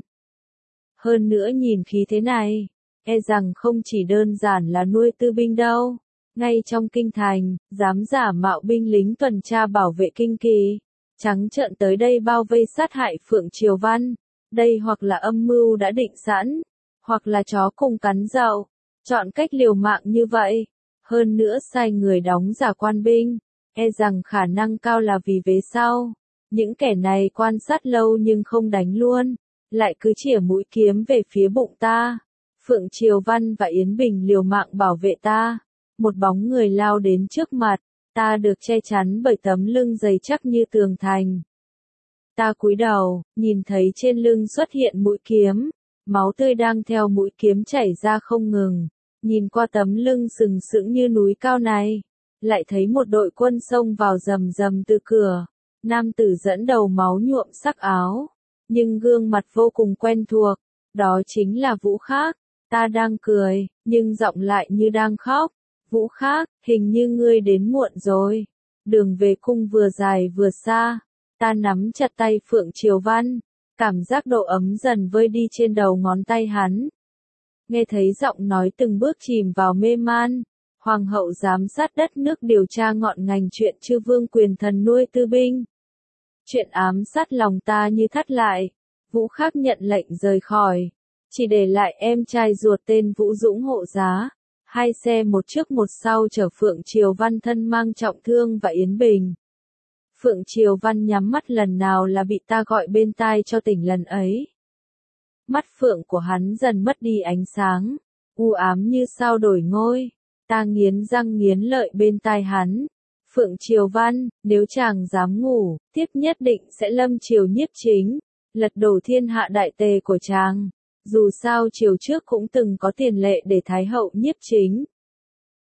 Hơn nữa nhìn khí thế này, e rằng không chỉ đơn giản là nuôi tư binh đâu. Ngay trong kinh thành, dám giả mạo binh lính tuần tra bảo vệ kinh kỳ, trắng trợn tới đây bao vây sát hại Phượng Triều Văn. Đây hoặc là âm mưu đã định sẵn, hoặc là chó cùng cắn dậu. Chọn cách liều mạng như vậy, hơn nữa sai người đóng giả quan binh, e rằng khả năng cao là vì vế sau. Những kẻ này quan sát lâu nhưng không đánh luôn, lại cứ chĩa mũi kiếm về phía bụng ta. Phượng Triều Văn và Yến Bình liều mạng bảo vệ ta. Một bóng người lao đến trước mặt, ta được che chắn bởi tấm lưng dày chắc như tường thành. Ta cúi đầu, nhìn thấy trên lưng xuất hiện mũi kiếm, máu tươi đang theo mũi kiếm chảy ra không ngừng. Nhìn qua tấm lưng sừng sững như núi cao này, lại thấy một đội quân xông vào rầm rầm từ cửa. Nam tử dẫn đầu máu nhuộm sắc áo, nhưng gương mặt vô cùng quen thuộc, đó chính là Vũ Khác. Ta đang cười, nhưng giọng lại như đang khóc. Vũ Khác, hình như ngươi đến muộn rồi. Đường về cung vừa dài vừa xa. Ta nắm chặt tay Phượng Triều Văn, cảm giác độ ấm dần vơi đi trên đầu ngón tay hắn. Nghe thấy giọng nói từng bước chìm vào mê man. Hoàng hậu giám sát đất nước điều tra ngọn ngành chuyện chư vương quyền thần nuôi tư binh. Chuyện ám sát lòng ta như thắt lại. Vũ Khác nhận lệnh rời khỏi, chỉ để lại em trai ruột tên Vũ Dũng hộ giá. Hai xe một trước một sau chở Phượng Triều Văn thân mang trọng thương và Yến Bình. Phượng Triều Văn nhắm mắt lần nào là bị ta gọi bên tai cho tỉnh lần ấy. Mắt phượng của hắn dần mất đi ánh sáng, u ám như sao đổi ngôi. Ta nghiến răng nghiến lợi bên tai hắn. Phượng Triều Văn, nếu chàng dám ngủ, tiếp nhất định sẽ lâm triều nhiếp chính, lật đổ thiên hạ đại tề của chàng. Dù sao triều trước cũng từng có tiền lệ để Thái hậu nhiếp chính.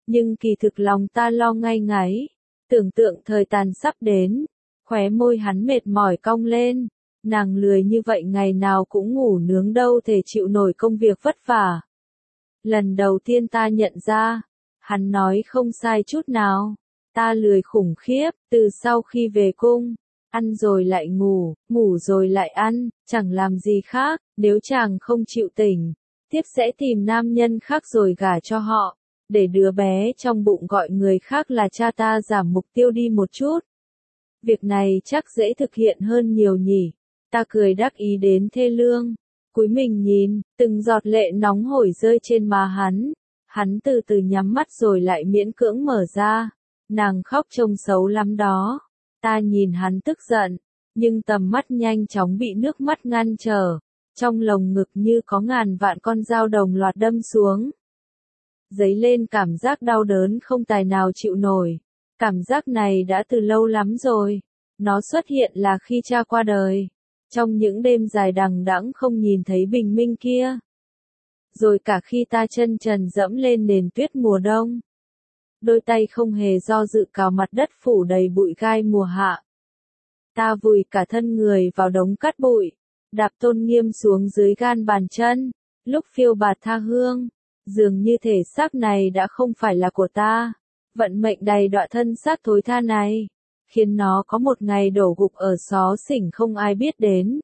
Nhưng kỳ thực lòng ta lo ngay ngáy, tưởng tượng thời tàn sắp đến, khóe môi hắn mệt mỏi cong lên, nàng lười như vậy ngày nào cũng ngủ nướng đâu thể chịu nổi công việc vất vả. Lần đầu tiên ta nhận ra, hắn nói không sai chút nào, ta lười khủng khiếp, từ sau khi về cung, ăn rồi lại ngủ, ngủ rồi lại ăn, chẳng làm gì khác, nếu chàng không chịu tỉnh, tiếp sẽ tìm nam nhân khác rồi gả cho họ, để đứa bé trong bụng gọi người khác là cha ta giảm mục tiêu đi một chút. Việc này chắc dễ thực hiện hơn nhiều nhỉ. Ta cười đắc ý đến thê lương, cúi mình nhìn, từng giọt lệ nóng hổi rơi trên má hắn. Hắn từ từ nhắm mắt rồi lại miễn cưỡng mở ra. Nàng khóc trông xấu lắm đó. Ta nhìn hắn tức giận, nhưng tầm mắt nhanh chóng bị nước mắt ngăn trở. Trong lồng ngực như có ngàn vạn con dao đồng loạt đâm xuống. Dấy lên cảm giác đau đớn không tài nào chịu nổi. Cảm giác này đã từ lâu lắm rồi. Nó xuất hiện là khi cha qua đời. Trong những đêm dài đằng đẵng không nhìn thấy bình minh kia. Rồi cả khi ta chân trần dẫm lên nền tuyết mùa đông. Đôi tay không hề do dự cào mặt đất phủ đầy bụi gai mùa hạ. Ta vùi cả thân người vào đống cát bụi. Đạp tôn nghiêm xuống dưới gan bàn chân. Lúc phiêu bạt tha hương. Dường như thể xác này đã không phải là của ta. Vận mệnh đầy đọa thân xác thối tha này. Khiến nó có một ngày đổ gục ở xó xỉnh không ai biết đến.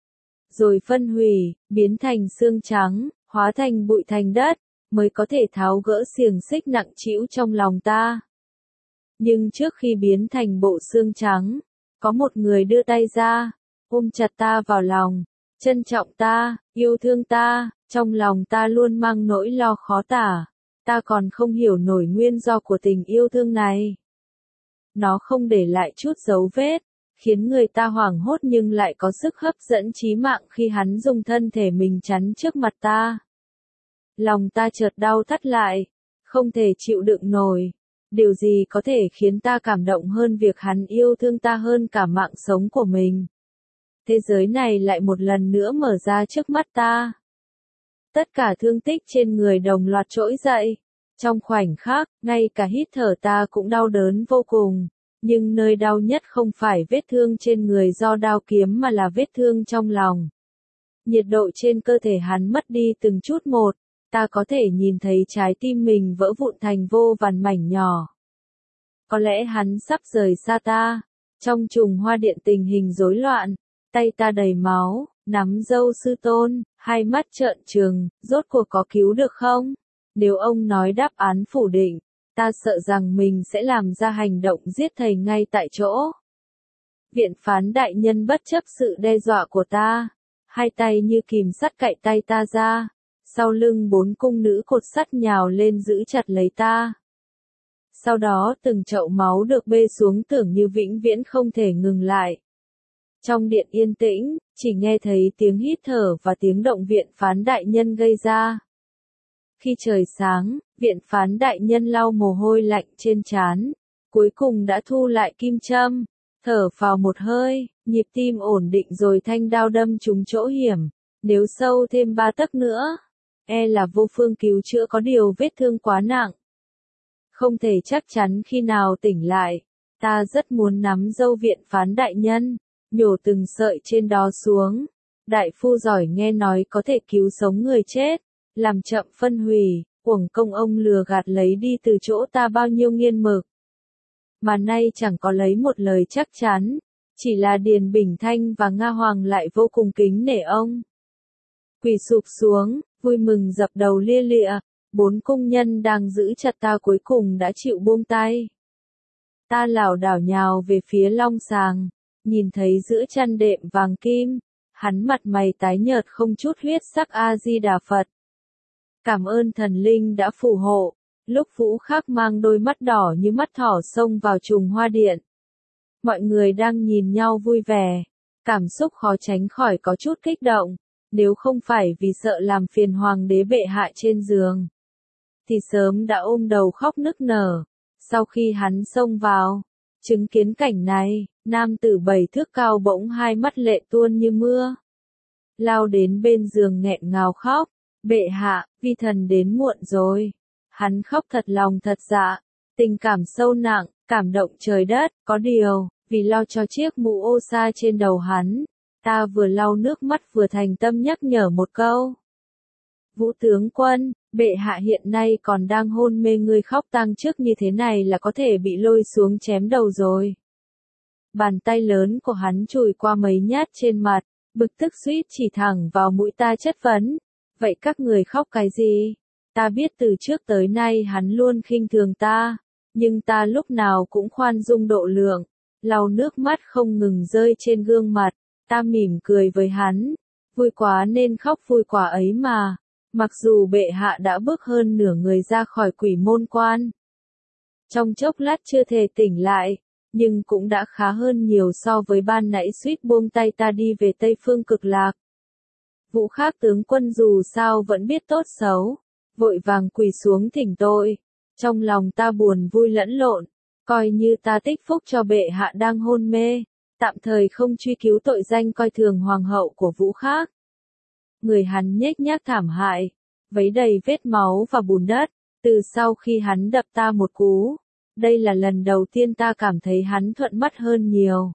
Rồi phân hủy, biến thành xương trắng, hóa thành bụi thành đất, mới có thể tháo gỡ xiềng xích nặng trĩu trong lòng ta. Nhưng trước khi biến thành bộ xương trắng, có một người đưa tay ra, ôm chặt ta vào lòng, trân trọng ta, yêu thương ta, trong lòng ta luôn mang nỗi lo khó tả, ta còn không hiểu nổi nguyên do của tình yêu thương này. Nó không để lại chút dấu vết, khiến người ta hoảng hốt nhưng lại có sức hấp dẫn chí mạng khi hắn dùng thân thể mình chắn trước mặt ta. Lòng ta chợt đau thắt lại, không thể chịu đựng nổi. Điều gì có thể khiến ta cảm động hơn việc hắn yêu thương ta hơn cả mạng sống của mình. Thế giới này lại một lần nữa mở ra trước mắt ta. Tất cả thương tích trên người đồng loạt trỗi dậy. Trong khoảnh khắc, ngay cả hít thở ta cũng đau đớn vô cùng. Nhưng nơi đau nhất không phải vết thương trên người do đao kiếm mà là vết thương trong lòng. Nhiệt độ trên cơ thể hắn mất đi từng chút một. Ta có thể nhìn thấy trái tim mình vỡ vụn thành vô vàn mảnh nhỏ. Có lẽ hắn sắp rời xa ta. Trong trùng hoa điện tình hình rối loạn, tay ta đầy máu, nắm dâu sư tôn, hai mắt trợn trừng, rốt cuộc có cứu được không? Nếu ông nói đáp án phủ định, ta sợ rằng mình sẽ làm ra hành động giết thầy ngay tại chỗ. Viện phán đại nhân bất chấp sự đe dọa của ta, hai tay như kìm sắt cạy tay ta ra, sau lưng bốn cung nữ cột sắt nhào lên giữ chặt lấy ta. Sau đó từng chậu máu được bê xuống tưởng như vĩnh viễn không thể ngừng lại. Trong điện yên tĩnh, chỉ nghe thấy tiếng hít thở và tiếng động viện phán đại nhân gây ra. Khi trời sáng, viện phán đại nhân lau mồ hôi lạnh trên trán, cuối cùng đã thu lại kim châm, thở phào một hơi, nhịp tim ổn định rồi thanh đao đâm trúng chỗ hiểm, nếu sâu thêm ba tấc nữa, e là vô phương cứu chữa, có điều vết thương quá nặng. Không thể chắc chắn khi nào tỉnh lại, ta rất muốn nắm dâu viện phán đại nhân, nhổ từng sợi trên đó xuống. Đại phu giỏi nghe nói có thể cứu sống người chết, làm chậm phân hủy, uổng công ông lừa gạt lấy đi từ chỗ ta bao nhiêu nghiên mực. Mà nay chẳng có lấy một lời chắc chắn, chỉ là Điền Bình Thanh và Nga Hoàng lại vô cùng kính nể ông. Quỳ sụp xuống, vui mừng dập đầu lia lịa, bốn cung nhân đang giữ chặt ta cuối cùng đã chịu buông tay. Ta lảo đảo nhào về phía long sàng, nhìn thấy giữa chăn đệm vàng kim, hắn mặt mày tái nhợt không chút huyết sắc A-di-đà Phật. Cảm ơn thần linh đã phù hộ, lúc Vũ Khắc mang đôi mắt đỏ như mắt thỏ xông vào trùng hoa điện. Mọi người đang nhìn nhau vui vẻ, cảm xúc khó tránh khỏi có chút kích động, nếu không phải vì sợ làm phiền hoàng đế bệ hạ trên giường, thì sớm đã ôm đầu khóc nức nở. Sau khi hắn xông vào, chứng kiến cảnh này, nam tử bảy thước cao bỗng hai mắt lệ tuôn như mưa, lao đến bên giường nghẹn ngào khóc. Bệ hạ, vi thần đến muộn rồi. Hắn khóc thật lòng thật dạ, tình cảm sâu nặng, cảm động trời đất, có điều, vì lo cho chiếc mũ ô sa trên đầu hắn, ta vừa lau nước mắt vừa thành tâm nhắc nhở một câu. Vũ tướng quân, bệ hạ hiện nay còn đang hôn mê, ngươi khóc tang trước như thế này là có thể bị lôi xuống chém đầu rồi. Bàn tay lớn của hắn chùi qua mấy nhát trên mặt, bực tức suýt chỉ thẳng vào mũi ta chất vấn. Vậy các người khóc cái gì? Ta biết từ trước tới nay hắn luôn khinh thường ta, nhưng ta lúc nào cũng khoan dung độ lượng, lau nước mắt không ngừng rơi trên gương mặt, ta mỉm cười với hắn, vui quá nên khóc vui quá ấy mà, mặc dù bệ hạ đã bước hơn nửa người ra khỏi quỷ môn quan. Trong chốc lát chưa thể tỉnh lại, nhưng cũng đã khá hơn nhiều so với ban nãy suýt buông tay ta đi về Tây Phương Cực Lạc. Vũ Khác tướng quân dù sao vẫn biết tốt xấu, vội vàng quỳ xuống thỉnh tội, trong lòng ta buồn vui lẫn lộn, coi như ta tích phúc cho bệ hạ đang hôn mê, tạm thời không truy cứu tội danh coi thường hoàng hậu của Vũ Khác. Người hắn nhếch nhác thảm hại, vấy đầy vết máu và bùn đất, từ sau khi hắn đập ta một cú, đây là lần đầu tiên ta cảm thấy hắn thuận mắt hơn nhiều.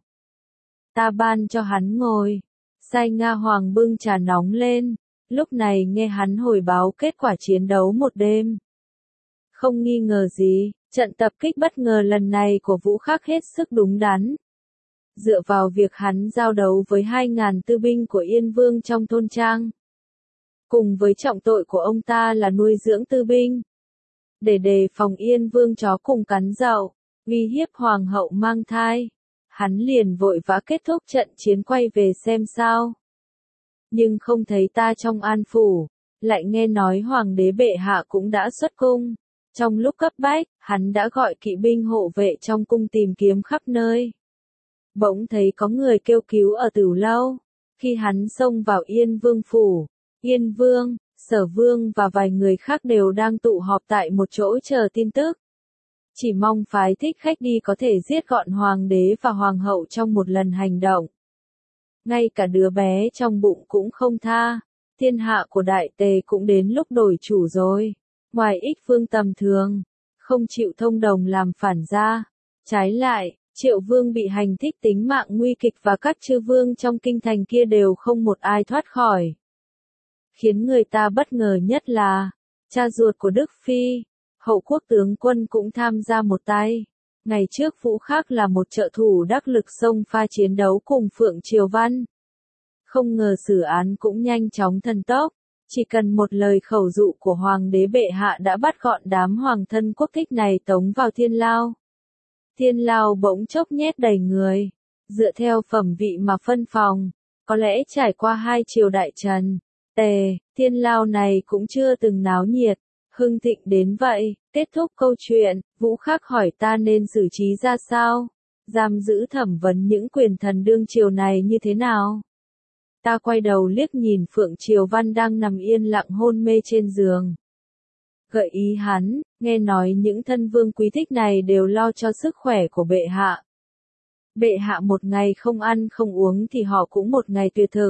Ta ban cho hắn ngồi, sai Nga Hoàng bưng trà nóng lên, lúc này nghe hắn hồi báo kết quả chiến đấu một đêm. Không nghi ngờ gì, trận tập kích bất ngờ lần này của Vũ Khác hết sức đúng đắn. Dựa vào việc hắn giao đấu với hai ngàn tư binh của Yên Vương trong thôn trang, cùng với trọng tội của ông ta là nuôi dưỡng tư binh, để đề phòng Yên Vương chó cùng cắn dậu, uy hiếp hoàng hậu mang thai, hắn liền vội vã kết thúc trận chiến quay về xem sao. Nhưng không thấy ta trong An Phủ, lại nghe nói hoàng đế bệ hạ cũng đã xuất cung. Trong lúc cấp bách, hắn đã gọi kỵ binh hộ vệ trong cung tìm kiếm khắp nơi. Bỗng thấy có người kêu cứu ở Tửu Lâu. Khi hắn xông vào Yên Vương phủ, Yên Vương, Sở Vương và vài người khác đều đang tụ họp tại một chỗ chờ tin tức. Chỉ mong phái Thích Khách đi có thể giết gọn hoàng đế và hoàng hậu trong một lần hành động. Ngay cả đứa bé trong bụng cũng không tha, thiên hạ của Đại Tề cũng đến lúc đổi chủ rồi. Ngoài Ích Vương tầm thường, không chịu thông đồng làm phản ra. Trái lại, Triệu Vương bị hành thích tính mạng nguy kịch và các chư vương trong kinh thành kia đều không một ai thoát khỏi. Khiến người ta bất ngờ nhất là, cha ruột của Đức Phi, Hậu Quốc tướng quân cũng tham gia một tay. Ngày trước Vũ Khác là một trợ thủ đắc lực xông pha chiến đấu cùng Phượng Triều Văn. Không ngờ xử án cũng nhanh chóng thần tốc. Chỉ cần một lời khẩu dụ của hoàng đế bệ hạ đã bắt gọn đám hoàng thân quốc thích này tống vào thiên lao. Thiên lao bỗng chốc nhét đầy người, dựa theo phẩm vị mà phân phòng, có lẽ trải qua hai triều đại Trần, Tề, thiên lao này cũng chưa từng náo nhiệt, hưng thịnh đến vậy. Kết thúc câu chuyện, Vũ Khác hỏi ta nên xử trí ra sao, giam giữ thẩm vấn những quyền thần đương triều này như thế nào. Ta quay đầu liếc nhìn Phượng Triều Văn đang nằm yên lặng hôn mê trên giường. Gợi ý hắn, nghe nói những thân vương quý thích này đều lo cho sức khỏe của bệ hạ. Bệ hạ một ngày không ăn không uống thì họ cũng một ngày tuyệt thực.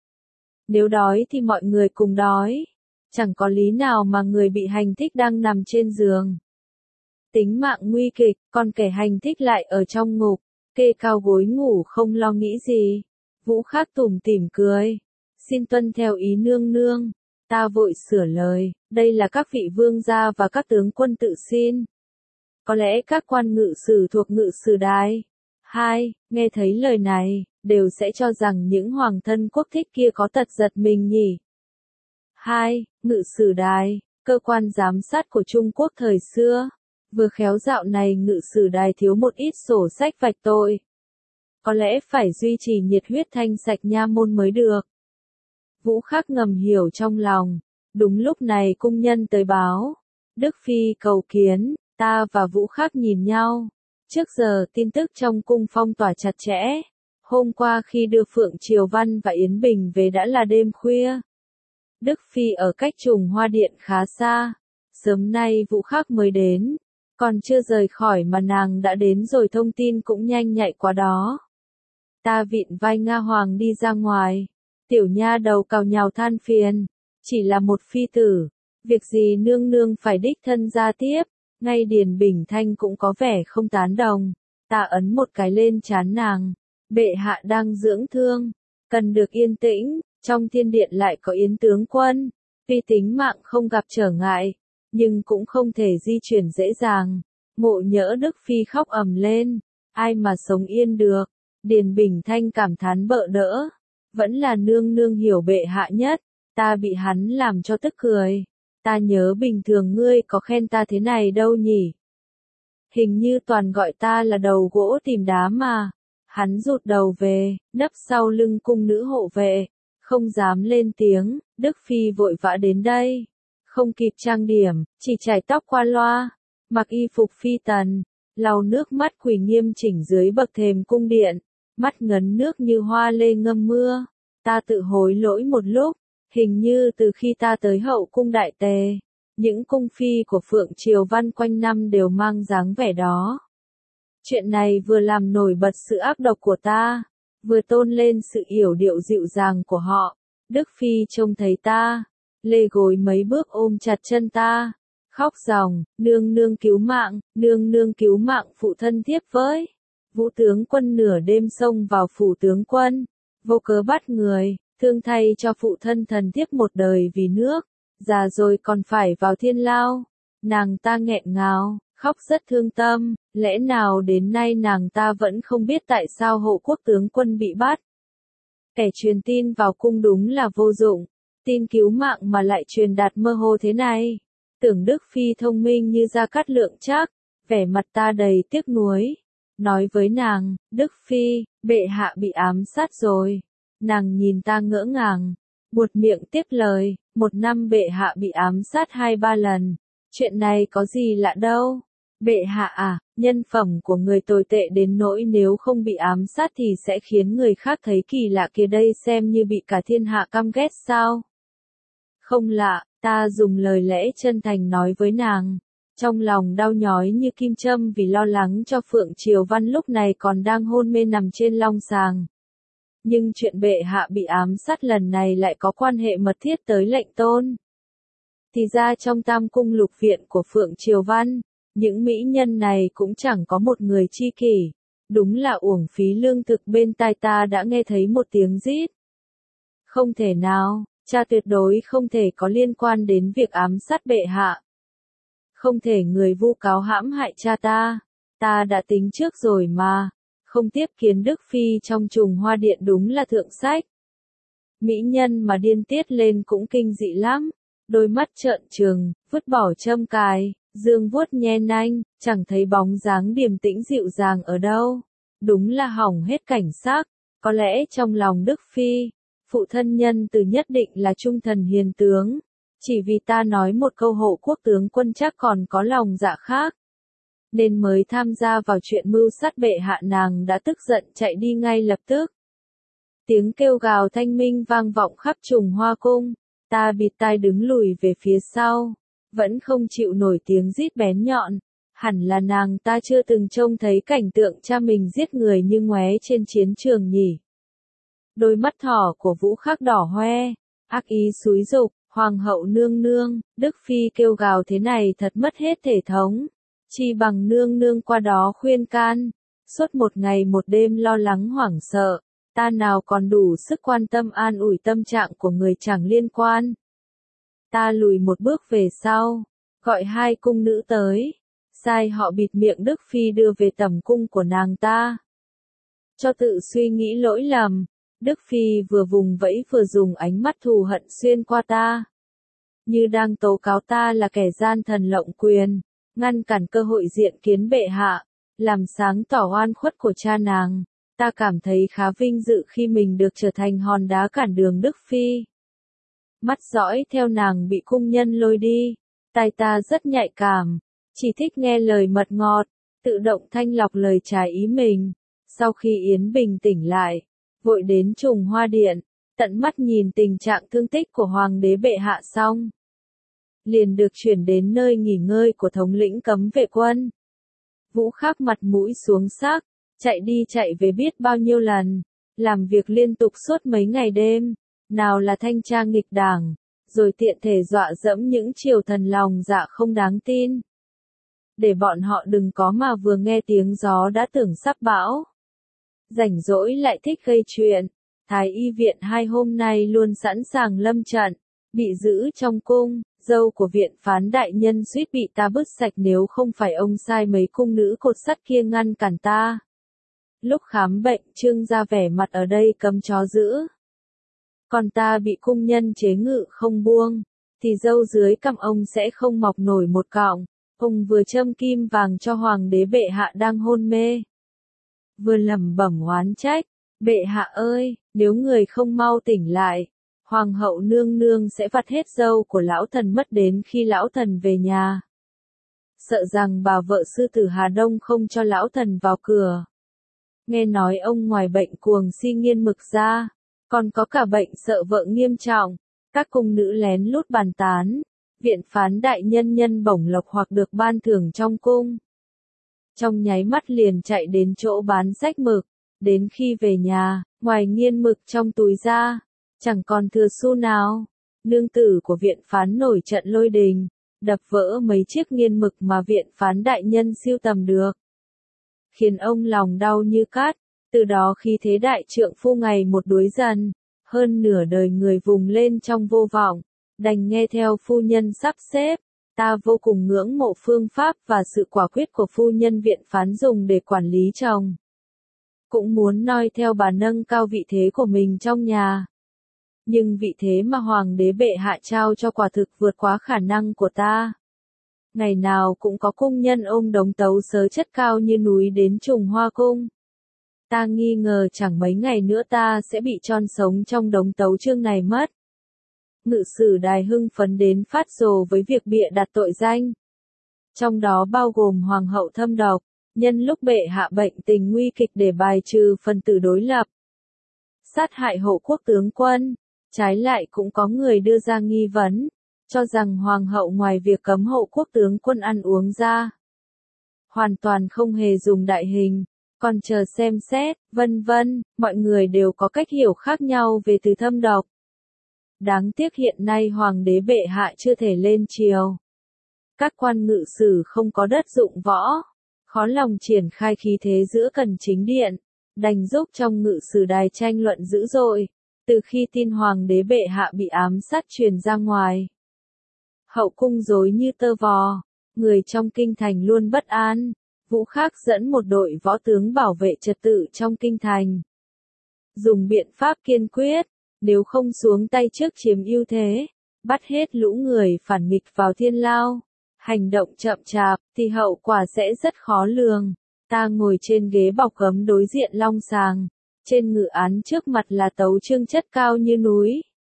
Nếu đói thì mọi người cùng đói. Chẳng có lý nào mà người bị hành thích đang nằm trên giường. Tính mạng nguy kịch, còn kẻ hành thích lại ở trong ngục, kê cao gối ngủ không lo nghĩ gì. Vũ Khác tủm tỉm cười. Xin tuân theo ý nương nương. Ta vội sửa lời, đây là các vị vương gia và các tướng quân tự xin. Có lẽ các quan ngự sử thuộc ngự sử đài. Hai, nghe thấy lời này, đều sẽ cho rằng những hoàng thân quốc thích kia có tật giật mình nhỉ. Hai, ngự sử đài, cơ quan giám sát của Trung Quốc thời xưa. Vừa khéo dạo này ngự sử đài thiếu một ít sổ sách vạch tội. Có lẽ phải duy trì nhiệt huyết thanh sạch nha môn mới được. Vũ Khác ngầm hiểu trong lòng. Đúng lúc này cung nhân tới báo. Đức Phi cầu kiến, ta và Vũ Khác nhìn nhau. Trước giờ tin tức trong cung phong tỏa chặt chẽ. Hôm qua khi đưa Phượng Triều Văn và Yến Bình về đã là đêm khuya. Đức Phi ở cách Trùng Hoa Điện khá xa. Sớm nay Vũ Khác mới đến. Còn chưa rời khỏi mà nàng đã đến rồi, thông tin cũng nhanh nhạy quá đó. Ta vịn vai Nga Hoàng đi ra ngoài. Tiểu nha đầu cào nhào than phiền. Chỉ là một phi tử. Việc gì nương nương phải đích thân ra tiếp, ngay Điền Bình Thanh cũng có vẻ không tán đồng. Ta ấn một cái lên trán nàng, bệ hạ đang dưỡng thương, cần được yên tĩnh, trong thiên điện lại có Yến tướng quân, tuy tính mạng không gặp trở ngại, nhưng cũng không thể di chuyển dễ dàng. Mộ Nhỡ Đức Phi khóc ầm lên, ai mà sống yên được. Điền Bình Thanh cảm thán bợ đỡ, vẫn là nương nương hiểu bệ hạ nhất, ta bị hắn làm cho tức cười. Ta nhớ bình thường ngươi có khen ta thế này đâu nhỉ? Hình như toàn gọi ta là đầu gỗ tìm đá mà. Hắn rụt đầu về, nấp sau lưng cung nữ hộ vệ, không dám lên tiếng. Đức Phi vội vã đến đây, không kịp trang điểm, chỉ chải tóc qua loa, mặc y phục phi tần, lau nước mắt quỳ nghiêm chỉnh dưới bậc thềm cung điện, mắt ngấn nước như hoa lê ngâm mưa. Ta tự hối lỗi một lúc, hình như từ khi ta tới hậu cung đại tề, những cung phi của Phượng Triều Văn quanh năm đều mang dáng vẻ đó. Chuyện này vừa làm nổi bật sự ác độc của ta, vừa tôn lên sự yểu điệu dịu dàng của họ. Đức Phi trông thấy ta, lê gối mấy bước ôm chặt chân ta, khóc ròng, nương nương cứu mạng, nương nương cứu mạng phụ thân thiếp với. Vũ tướng quân nửa đêm xông vào phủ tướng quân, vô cớ bắt người, thương thay cho phụ thân thần thiếp một đời vì nước, già rồi còn phải vào thiên lao. Nàng ta nghẹn ngào, khóc rất thương tâm, lẽ nào đến nay nàng ta vẫn không biết tại sao hộ quốc tướng quân bị bắt. Kẻ truyền tin vào cung đúng là vô dụng, tin cứu mạng mà lại truyền đạt mơ hồ thế này. Tưởng Đức Phi thông minh như Gia Cát Lượng chắc, vẻ mặt ta đầy tiếc nuối. Nói với nàng, Đức Phi, bệ hạ bị ám sát rồi. Nàng nhìn ta ngỡ ngàng, buột miệng tiếp lời, một năm bệ hạ bị ám sát hai ba lần. Chuyện này có gì lạ đâu. Bệ hạ à, nhân phẩm của người tồi tệ đến nỗi nếu không bị ám sát thì sẽ khiến người khác thấy kỳ lạ kia đây, xem như bị cả thiên hạ căm ghét sao? Không lạ, ta dùng lời lẽ chân thành nói với nàng. Trong lòng đau nhói như kim châm vì lo lắng cho Phượng Triều Văn lúc này còn đang hôn mê nằm trên long sàng. Nhưng chuyện bệ hạ bị ám sát lần này lại có quan hệ mật thiết tới lệnh tôn. Thì ra trong Tam Cung Lục Viện của Phượng Triều Văn, những mỹ nhân này cũng chẳng có một người tri kỷ. Đúng là uổng phí lương thực, bên tai ta đã nghe thấy một tiếng rít. Không thể nào, cha tuyệt đối không thể có liên quan đến việc ám sát bệ hạ. Không thể người vu cáo hãm hại cha ta. Ta đã tính trước rồi mà. Không tiếp kiến Đức Phi trong Trùng Hoa Điện đúng là thượng sách. Mỹ nhân mà điên tiết lên cũng kinh dị lắm. Đôi mắt trợn trừng, vứt bỏ châm cài, dương vuốt nhe nanh, chẳng thấy bóng dáng điềm tĩnh dịu dàng ở đâu. Đúng là hỏng hết cảnh sắc. Có lẽ trong lòng Đức Phi, phụ thân nhân từ nhất định là trung thần hiền tướng. Chỉ vì ta nói một câu hộ quốc tướng quân chắc còn có lòng dạ khác, nên mới tham gia vào chuyện mưu sát bệ hạ. Nàng đã tức giận chạy đi ngay lập tức. Tiếng kêu gào thanh minh vang vọng khắp Trùng Hoa Cung. Ta bịt tai đứng lùi về phía sau, vẫn không chịu nổi tiếng rít bén nhọn. Hẳn là nàng ta chưa từng trông thấy cảnh tượng cha mình giết người như ngoé trên chiến trường nhỉ. Đôi mắt thỏ của Vũ Khắc đỏ hoe, ác ý xúi dục. Hoàng hậu nương nương, Đức Phi kêu gào thế này thật mất hết thể thống. Chi bằng nương nương qua đó khuyên can. Suốt một ngày một đêm lo lắng hoảng sợ, ta nào còn đủ sức quan tâm an ủi tâm trạng của người chẳng liên quan. Ta lùi một bước về sau, gọi hai cung nữ tới, sai họ bịt miệng Đức Phi đưa về tẩm cung của nàng ta. Cho tự suy nghĩ lỗi lầm. Đức Phi vừa vùng vẫy vừa dùng ánh mắt thù hận xuyên qua ta, như đang tố cáo ta là kẻ gian thần lộng quyền, ngăn cản cơ hội diện kiến bệ hạ, làm sáng tỏ oan khuất của cha nàng. Ta cảm thấy khá vinh dự khi mình được trở thành hòn đá cản đường Đức Phi. Mắt dõi theo nàng bị cung nhân lôi đi, tai ta rất nhạy cảm, chỉ thích nghe lời mật ngọt, tự động thanh lọc lời trái ý mình. Sau khi Yến Bình tỉnh lại, vội đến Trùng Hoa Điện, tận mắt nhìn tình trạng thương tích của Hoàng đế bệ hạ xong, liền được chuyển đến nơi nghỉ ngơi của thống lĩnh cấm vệ quân. Vũ Khắc mặt mũi xuống sắc, chạy đi chạy về biết bao nhiêu lần, làm việc liên tục suốt mấy ngày đêm, nào là thanh tra nghịch đảng, rồi tiện thể dọa dẫm những triều thần lòng dạ không đáng tin. Để bọn họ đừng có mà vừa nghe tiếng gió đã tưởng sắp bão. Rảnh rỗi lại thích gây chuyện. Thái y viện hai hôm nay luôn sẵn sàng lâm trận, bị giữ trong cung, dâu của viện phán đại nhân suýt bị ta bứt sạch nếu không phải ông sai mấy cung nữ cột sắt kia ngăn cản ta. Lúc khám bệnh Trương ra vẻ mặt ở đây cấm chó giữ. Còn ta bị cung nhân chế ngự không buông, thì dâu dưới cằm ông sẽ không mọc nổi một cọng. Ông vừa châm kim vàng cho hoàng đế bệ hạ đang hôn mê, vừa lẩm bẩm oán trách, bệ hạ ơi, nếu người không mau tỉnh lại, hoàng hậu nương nương sẽ vặt hết dâu của lão thần mất đến khi lão thần về nhà. Sợ rằng bà vợ sư tử Hà Đông không cho lão thần vào cửa. Nghe nói ông ngoài bệnh cuồng si nghiên mực ra, còn có cả bệnh sợ vợ nghiêm trọng. Các cung nữ lén lút bàn tán, viện phán đại nhân nhân bổng lộc hoặc được ban thưởng trong cung. Trong nháy mắt liền chạy đến chỗ bán sách mực, đến khi về nhà, ngoài nghiên mực trong túi ra, chẳng còn thừa xu nào. Nương tử của viện phán nổi trận lôi đình, đập vỡ mấy chiếc nghiên mực mà viện phán đại nhân sưu tầm được. Khiến ông lòng đau như cát, từ đó khi thế đại trượng phu ngày một đuối dần, hơn nửa đời người vùng lên trong vô vọng, đành nghe theo phu nhân sắp xếp. Ta vô cùng ngưỡng mộ phương pháp và sự quả quyết của phu nhân viện phán dùng để quản lý chồng. Cũng muốn noi theo bà nâng cao vị thế của mình trong nhà. Nhưng vị thế mà hoàng đế bệ hạ trao cho quả thực vượt quá khả năng của ta. Ngày nào cũng có cung nhân ôm đống tấu sớ chất cao như núi đến Trùng Hoa Cung. Ta nghi ngờ chẳng mấy ngày nữa ta sẽ bị tron sống trong đống tấu chương này mất. Ngự sử đài hưng phấn đến phát rồ với việc bịa đặt tội danh. Trong đó bao gồm hoàng hậu thâm độc, nhân lúc bệ hạ bệnh tình nguy kịch để bài trừ phần tử đối lập. Sát hại hộ quốc tướng quân, trái lại cũng có người đưa ra nghi vấn, cho rằng hoàng hậu ngoài việc cấm hộ quốc tướng quân ăn uống ra, hoàn toàn không hề dùng đại hình, còn chờ xem xét, vân vân, mọi người đều có cách hiểu khác nhau về từ thâm độc. Đáng tiếc hiện nay hoàng đế bệ hạ chưa thể lên triều. Các quan ngự sử không có đất dụng võ, khó lòng triển khai khí thế giữa cần chính điện, đành giúp trong ngự sử đài tranh luận dữ dội, từ khi tin hoàng đế bệ hạ bị ám sát truyền ra ngoài. Hậu cung rối như tơ vò, người trong kinh thành luôn bất an. Vũ Khắc dẫn một đội võ tướng bảo vệ trật tự trong kinh thành. Dùng biện pháp kiên quyết, nếu không xuống tay trước chiếm ưu thế, bắt hết lũ người phản nghịch vào thiên lao. Hành động chậm chạp, thì hậu quả sẽ rất khó lường. Ta ngồi trên ghế bọc gấm đối diện long sàng, trên ngự án trước mặt là tấu chương chất cao như núi.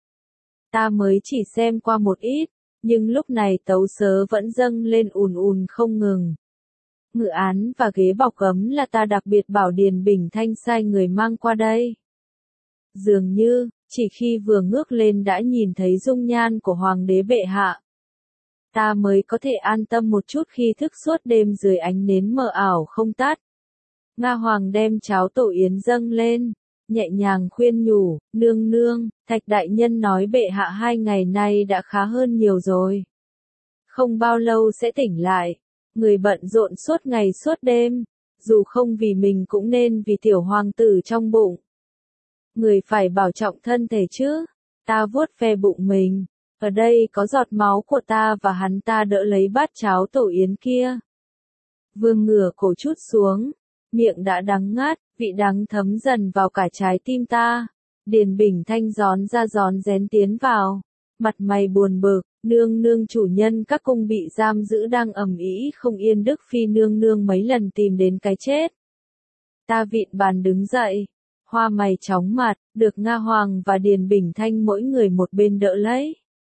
Ta mới chỉ xem qua một ít, nhưng lúc này tấu sớ vẫn dâng lên ùn ùn không ngừng. Ngự án và ghế bọc gấm là ta đặc biệt bảo Điền Bình Thanh sai người mang qua đây. Dường như, chỉ khi vừa ngước lên đã nhìn thấy dung nhan của hoàng đế bệ hạ, ta mới có thể an tâm một chút khi thức suốt đêm dưới ánh nến mờ ảo không tắt. Nga Hoàng đem cháo tổ yến dâng lên, nhẹ nhàng khuyên nhủ, nương nương, Thạch đại nhân nói bệ hạ hai ngày nay đã khá hơn nhiều rồi. Không bao lâu sẽ tỉnh lại, người bận rộn suốt ngày suốt đêm, dù không vì mình cũng nên vì tiểu hoàng tử trong bụng. Người phải bảo trọng thân thể chứ, ta vuốt ve bụng mình. Ở đây có giọt máu của ta và hắn ta đỡ lấy bát cháo tổ yến kia. Vương ngửa cổ chút xuống, miệng đã đắng ngắt, vị đắng thấm dần vào cả trái tim ta. Điền Bình Thanh gión ra gión rén tiến vào, mặt mày buồn bực, nương nương chủ nhân các cung bị giam giữ đang ầm ĩ không yên, Đức Phi nương nương mấy lần tìm đến cái chết. Ta vịn bàn đứng dậy, hoa mày chóng mặt, được Nga Hoàng và Điền Bình Thanh mỗi người một bên đỡ lấy.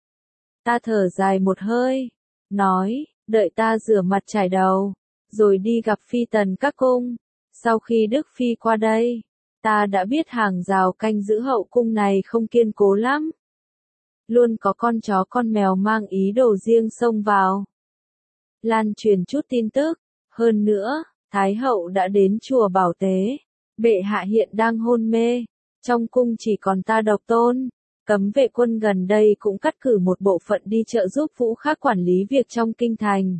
Ta thở dài một hơi, nói, đợi ta rửa mặt chải đầu, rồi đi gặp phi tần các cung. Sau khi Đức Phi qua đây, ta đã biết hàng rào canh giữ hậu cung này không kiên cố lắm. Luôn có con chó con mèo mang ý đồ riêng xông vào. Lan truyền chút tin tức, hơn nữa, Thái hậu đã đến chùa Bảo Tế. Bệ hạ hiện đang hôn mê, trong cung chỉ còn ta độc tôn. Cấm vệ quân gần đây cũng cắt cử một bộ phận đi trợ giúp Vũ Khắc quản lý việc trong kinh thành.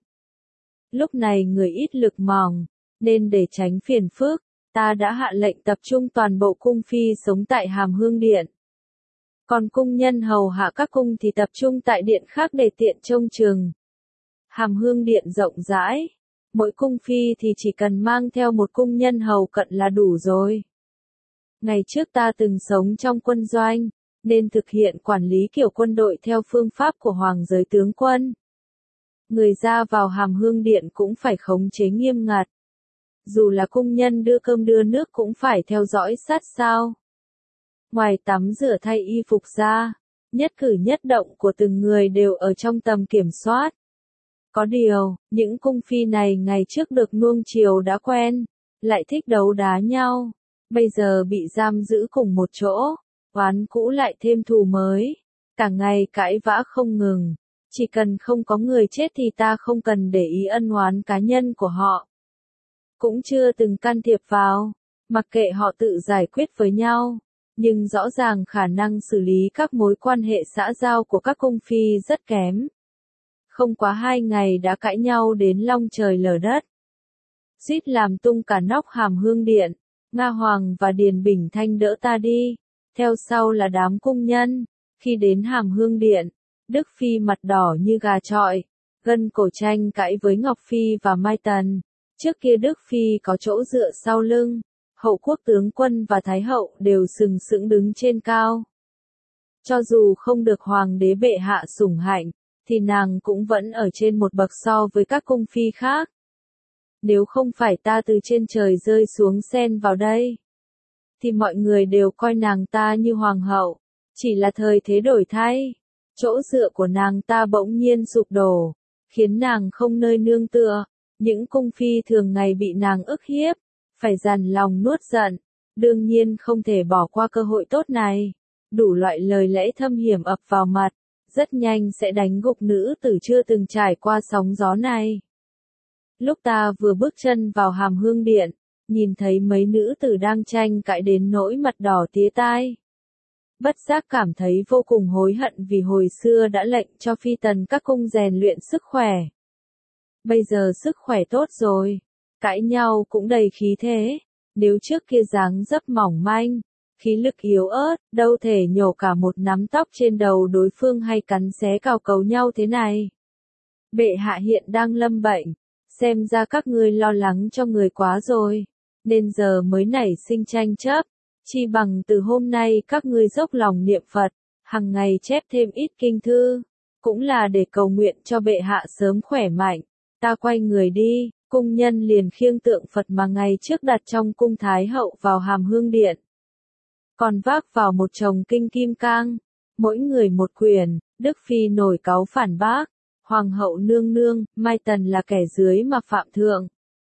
Lúc này người ít lực mỏng, nên để tránh phiền phức, ta đã hạ lệnh tập trung toàn bộ cung phi sống tại Hàm Hương Điện. Còn cung nhân hầu hạ các cung thì tập trung tại điện khác để tiện trông chừng. Hàm Hương Điện rộng rãi, mỗi cung phi thì chỉ cần mang theo một cung nhân hầu cận là đủ rồi. Ngày trước ta từng sống trong quân doanh, nên thực hiện quản lý kiểu quân đội theo phương pháp của hoàng giới tướng quân. Người ra vào Hàm Hương Điện cũng phải khống chế nghiêm ngặt. Dù là cung nhân đưa cơm đưa nước cũng phải theo dõi sát sao. Ngoài tắm rửa thay y phục ra, nhất cử nhất động của từng người đều ở trong tầm kiểm soát. Có điều, những cung phi này ngày trước được nuông chiều đã quen, lại thích đấu đá nhau, bây giờ bị giam giữ cùng một chỗ, oán cũ lại thêm thù mới, cả ngày cãi vã không ngừng, chỉ cần không có người chết thì ta không cần để ý ân oán cá nhân của họ. Cũng chưa từng can thiệp vào, mặc kệ họ tự giải quyết với nhau, nhưng rõ ràng khả năng xử lý các mối quan hệ xã giao của các cung phi rất kém. Không quá hai ngày đã cãi nhau đến long trời lở đất. Suýt làm tung cả nóc Hàm Hương Điện, Nga Hoàng và Điền Bình Thanh đỡ ta đi, theo sau là đám cung nhân. Khi đến Hàm Hương Điện, Đức Phi mặt đỏ như gà chọi, gân cổ tranh cãi với Ngọc Phi và Mai Tần. Trước kia Đức Phi có chỗ dựa sau lưng, hậu quốc tướng quân và Thái hậu đều sừng sững đứng trên cao. Cho dù không được hoàng đế bệ hạ sủng hạnh, thì nàng cũng vẫn ở trên một bậc so với các cung phi khác. Nếu không phải ta từ trên trời rơi xuống xen vào đây, thì mọi người đều coi nàng ta như hoàng hậu, chỉ là thời thế đổi thay. Chỗ dựa của nàng ta bỗng nhiên sụp đổ, khiến nàng không nơi nương tựa. Những cung phi thường ngày bị nàng ức hiếp, phải dằn lòng nuốt giận, đương nhiên không thể bỏ qua cơ hội tốt này. Đủ loại lời lẽ thâm hiểm ập vào mặt, rất nhanh sẽ đánh gục nữ tử chưa từng trải qua sóng gió này. Lúc ta vừa bước chân vào Hàm Hương Điện, nhìn thấy mấy nữ tử đang tranh cãi đến nỗi mặt đỏ tía tai. Bất giác cảm thấy vô cùng hối hận vì hồi xưa đã lệnh cho phi tần các cung rèn luyện sức khỏe. Bây giờ sức khỏe tốt rồi, cãi nhau cũng đầy khí thế, nếu trước kia dáng dấp mỏng manh, khí lực yếu ớt, đâu thể nhổ cả một nắm tóc trên đầu đối phương hay cắn xé cào cấu nhau thế này. Bệ hạ hiện đang lâm bệnh, xem ra các ngươi lo lắng cho người quá rồi, nên giờ mới nảy sinh tranh chấp, chi bằng từ hôm nay các ngươi dốc lòng niệm Phật, hằng ngày chép thêm ít kinh thư, cũng là để cầu nguyện cho bệ hạ sớm khỏe mạnh. Ta quay người đi, cung nhân liền khiêng tượng Phật mà ngày trước đặt trong cung Thái hậu vào Hàm Hương Điện. Còn vác vào một chồng kinh kim cang, mỗi người một quyển. Đức Phi nổi cáu phản bác, Hoàng hậu nương nương, Mai Tần là kẻ dưới mà phạm thượng.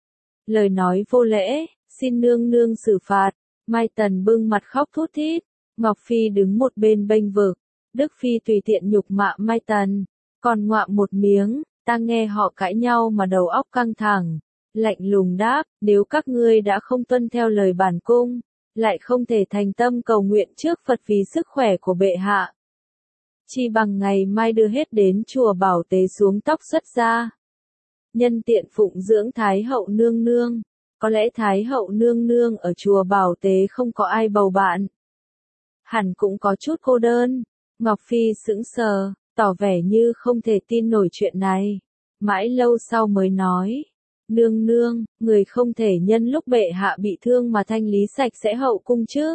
Lời nói vô lễ, xin nương nương xử phạt. Mai Tần bưng mặt khóc thút thít, Ngọc Phi đứng một bên bênh vực. Đức Phi tùy tiện nhục mạ Mai Tần, còn ngoạm một miếng. Ta nghe họ cãi nhau mà đầu óc căng thẳng, lạnh lùng đáp, nếu các ngươi đã không tuân theo lời bản cung, lại không thể thành tâm cầu nguyện trước Phật vì sức khỏe của bệ hạ. Chi bằng ngày mai đưa hết đến chùa Bảo Tế xuống tóc xuất ra. Nhân tiện phụng dưỡng Thái hậu nương nương, có lẽ Thái hậu nương nương ở chùa Bảo Tế không có ai bầu bạn. Hẳn cũng có chút cô đơn. Ngọc Phi sững sờ, tỏ vẻ như không thể tin nổi chuyện này. Mãi lâu sau mới nói, nương nương, người không thể nhân lúc bệ hạ bị thương mà thanh lý sạch sẽ hậu cung chứ.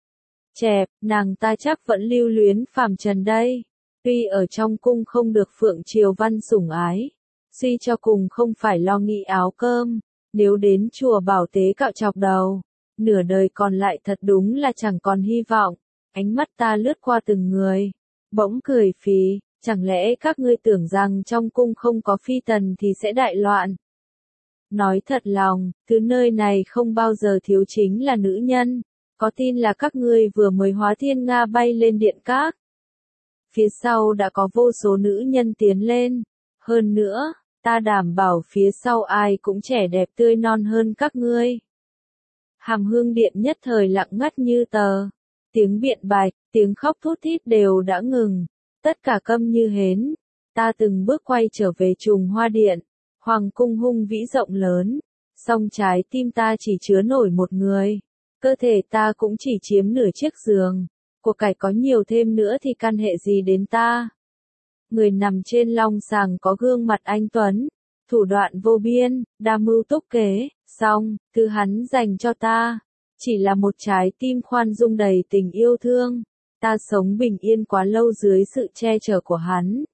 Chẹp, nàng ta chắc vẫn lưu luyến phàm trần đây. Tuy ở trong cung không được Phượng Triều Văn sủng ái, suy cho cùng không phải lo nghĩ áo cơm, nếu đến chùa Bảo Tế cạo chọc đầu, nửa đời còn lại thật đúng là chẳng còn hy vọng. Ánh mắt ta lướt qua từng người, bỗng cười phì. Chẳng lẽ các ngươi tưởng rằng trong cung không có phi tần thì sẽ đại loạn? Nói thật lòng, thứ nơi này không bao giờ thiếu chính là nữ nhân. Có tin là các ngươi vừa mới hóa thiên nga bay lên điện các? Phía sau đã có vô số nữ nhân tiến lên. Hơn nữa, ta đảm bảo phía sau ai cũng trẻ đẹp tươi non hơn các ngươi. Hàm Hương Điện nhất thời lặng ngắt như tờ. tiếng biện bạch, tiếng khóc thút thít đều đã ngừng, tất cả câm như hến. Ta từng bước quay trở về trùng hoa điện, hoàng cung hung vĩ rộng lớn, song trái tim ta chỉ chứa nổi một người, cơ thể ta cũng chỉ chiếm nửa chiếc giường, của cải có nhiều thêm nữa thì căn hệ gì đến ta. Người nằm trên long sàng có gương mặt anh tuấn, thủ đoạn vô biên, đa mưu túc kế, song, thứ hắn dành cho ta, chỉ là một trái tim khoan dung đầy tình yêu thương. Ta sống bình yên quá lâu dưới sự che chở của hắn.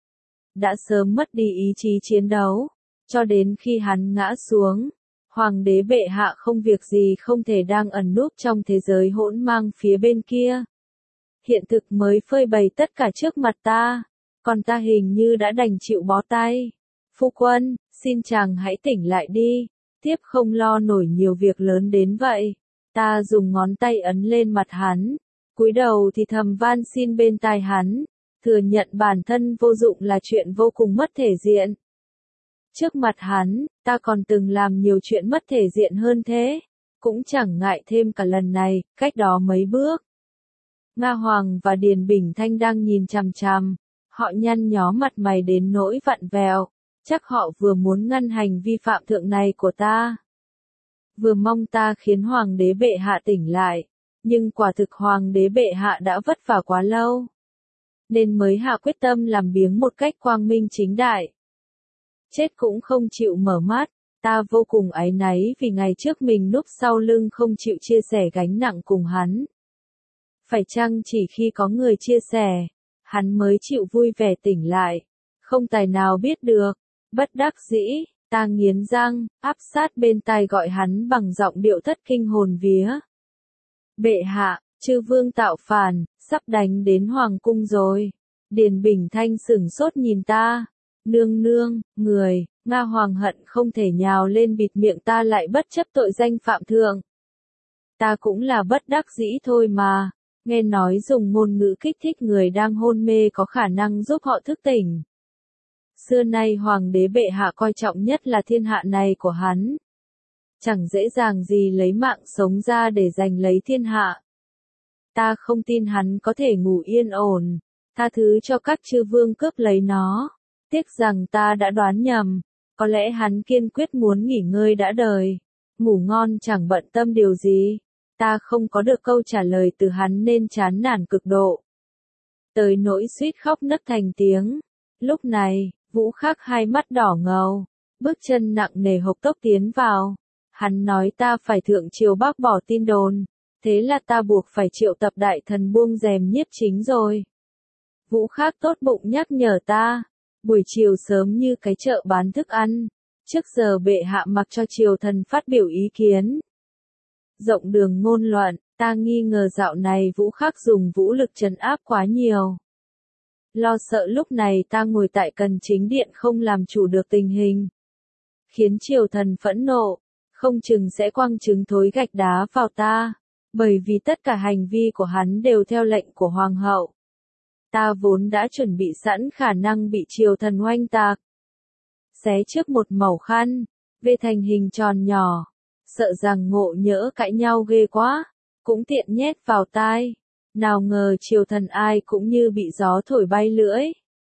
Đã sớm mất đi ý chí chiến đấu, cho đến khi hắn ngã xuống, hoàng đế bệ hạ không việc gì không thể đang ẩn núp trong thế giới hỗn mang phía bên kia. Hiện thực mới phơi bày tất cả trước mặt ta, còn ta hình như đã đành chịu bó tay. Phu quân, xin chàng hãy tỉnh lại đi, tiếp không lo nổi nhiều việc lớn đến vậy. Ta dùng ngón tay ấn lên mặt hắn, cúi đầu thì thầm van xin bên tai hắn, thừa nhận bản thân vô dụng là chuyện vô cùng mất thể diện. Trước mặt hắn, ta còn từng làm nhiều chuyện mất thể diện hơn thế, cũng chẳng ngại thêm cả lần này, cách đó mấy bước. Nga Hoàng và Điền Bình Thanh đang nhìn chằm chằm, họ nhăn nhó mặt mày đến nỗi vặn vẹo, chắc họ vừa muốn ngăn hành vi phạm thượng này của ta. Vừa mong ta khiến Hoàng đế bệ hạ tỉnh lại, nhưng quả thực Hoàng đế bệ hạ đã vất vả quá lâu, nên mới hạ quyết tâm làm biếng một cách quang minh chính đại. Chết cũng không chịu mở mắt, ta vô cùng áy náy vì ngày trước mình núp sau lưng không chịu chia sẻ gánh nặng cùng hắn. Phải chăng chỉ khi có người chia sẻ, hắn mới chịu vui vẻ tỉnh lại, không tài nào biết được, bất đắc dĩ, ta nghiến răng, áp sát bên tai gọi hắn bằng giọng điệu thất kinh hồn vía. Bệ hạ, chư vương tạo phản, sắp đánh đến hoàng cung rồi. Điền Bình Thanh sửng sốt nhìn ta. Nương nương, người, Nga Hoàng hận không thể nhào lên bịt miệng ta lại bất chấp tội danh phạm thượng. Ta cũng là bất đắc dĩ thôi mà, nghe nói dùng ngôn ngữ kích thích người đang hôn mê có khả năng giúp họ thức tỉnh. Xưa nay Hoàng đế bệ hạ coi trọng nhất là thiên hạ này của hắn. Chẳng dễ dàng gì lấy mạng sống ra để giành lấy thiên hạ. Ta không tin hắn có thể ngủ yên ổn, tha thứ cho các chư vương cướp lấy nó. Tiếc rằng ta đã đoán nhầm, có lẽ hắn kiên quyết muốn nghỉ ngơi đã đời, ngủ ngon chẳng bận tâm điều gì. Ta không có được câu trả lời từ hắn nên chán nản cực độ. Tới nỗi suýt khóc nấc thành tiếng. Lúc này, Vũ Khắc hai mắt đỏ ngầu, bước chân nặng nề hộc tốc tiến vào. Hắn nói ta phải thượng triều bác bỏ tin đồn, thế là ta buộc phải triệu tập đại thần buông rèm nhiếp chính rồi. Vũ Khắc tốt bụng nhắc nhở ta. Buổi chiều sớm như cái chợ bán thức ăn, trước giờ bệ hạ mặc cho triều thần phát biểu ý kiến. Rộng đường ngôn loạn, ta nghi ngờ dạo này Vũ Khắc dùng vũ lực trấn áp quá nhiều. Lo sợ lúc này ta ngồi tại cần chính điện không làm chủ được tình hình, khiến triều thần phẫn nộ, không chừng sẽ quăng trứng thối gạch đá vào ta, bởi vì tất cả hành vi của hắn đều theo lệnh của hoàng hậu. Ta vốn đã chuẩn bị sẵn khả năng bị triều thần oanh tạc. Xé trước một mẩu khăn, vê thành hình tròn nhỏ, sợ rằng ngộ nhỡ cãi nhau ghê quá, cũng tiện nhét vào tai. Nào ngờ triều thần ai cũng như bị gió thổi bay lưỡi.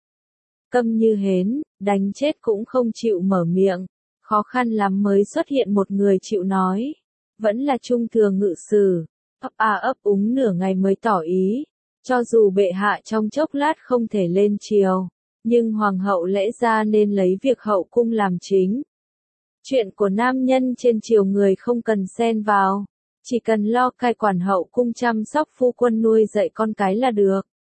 Câm như hến, đánh chết cũng không chịu mở miệng, khó khăn lắm mới xuất hiện một người chịu nói. Vẫn là trung thừa ngự sử, ấp a ấp úng nửa ngày mới tỏ ý. Cho dù bệ hạ trong chốc lát không thể lên triều, nhưng hoàng hậu lẽ ra nên lấy việc hậu cung làm chính. Chuyện của nam nhân trên triều người không cần xen vào, chỉ cần lo cai quản hậu cung chăm sóc phu quân nuôi dạy con cái là được.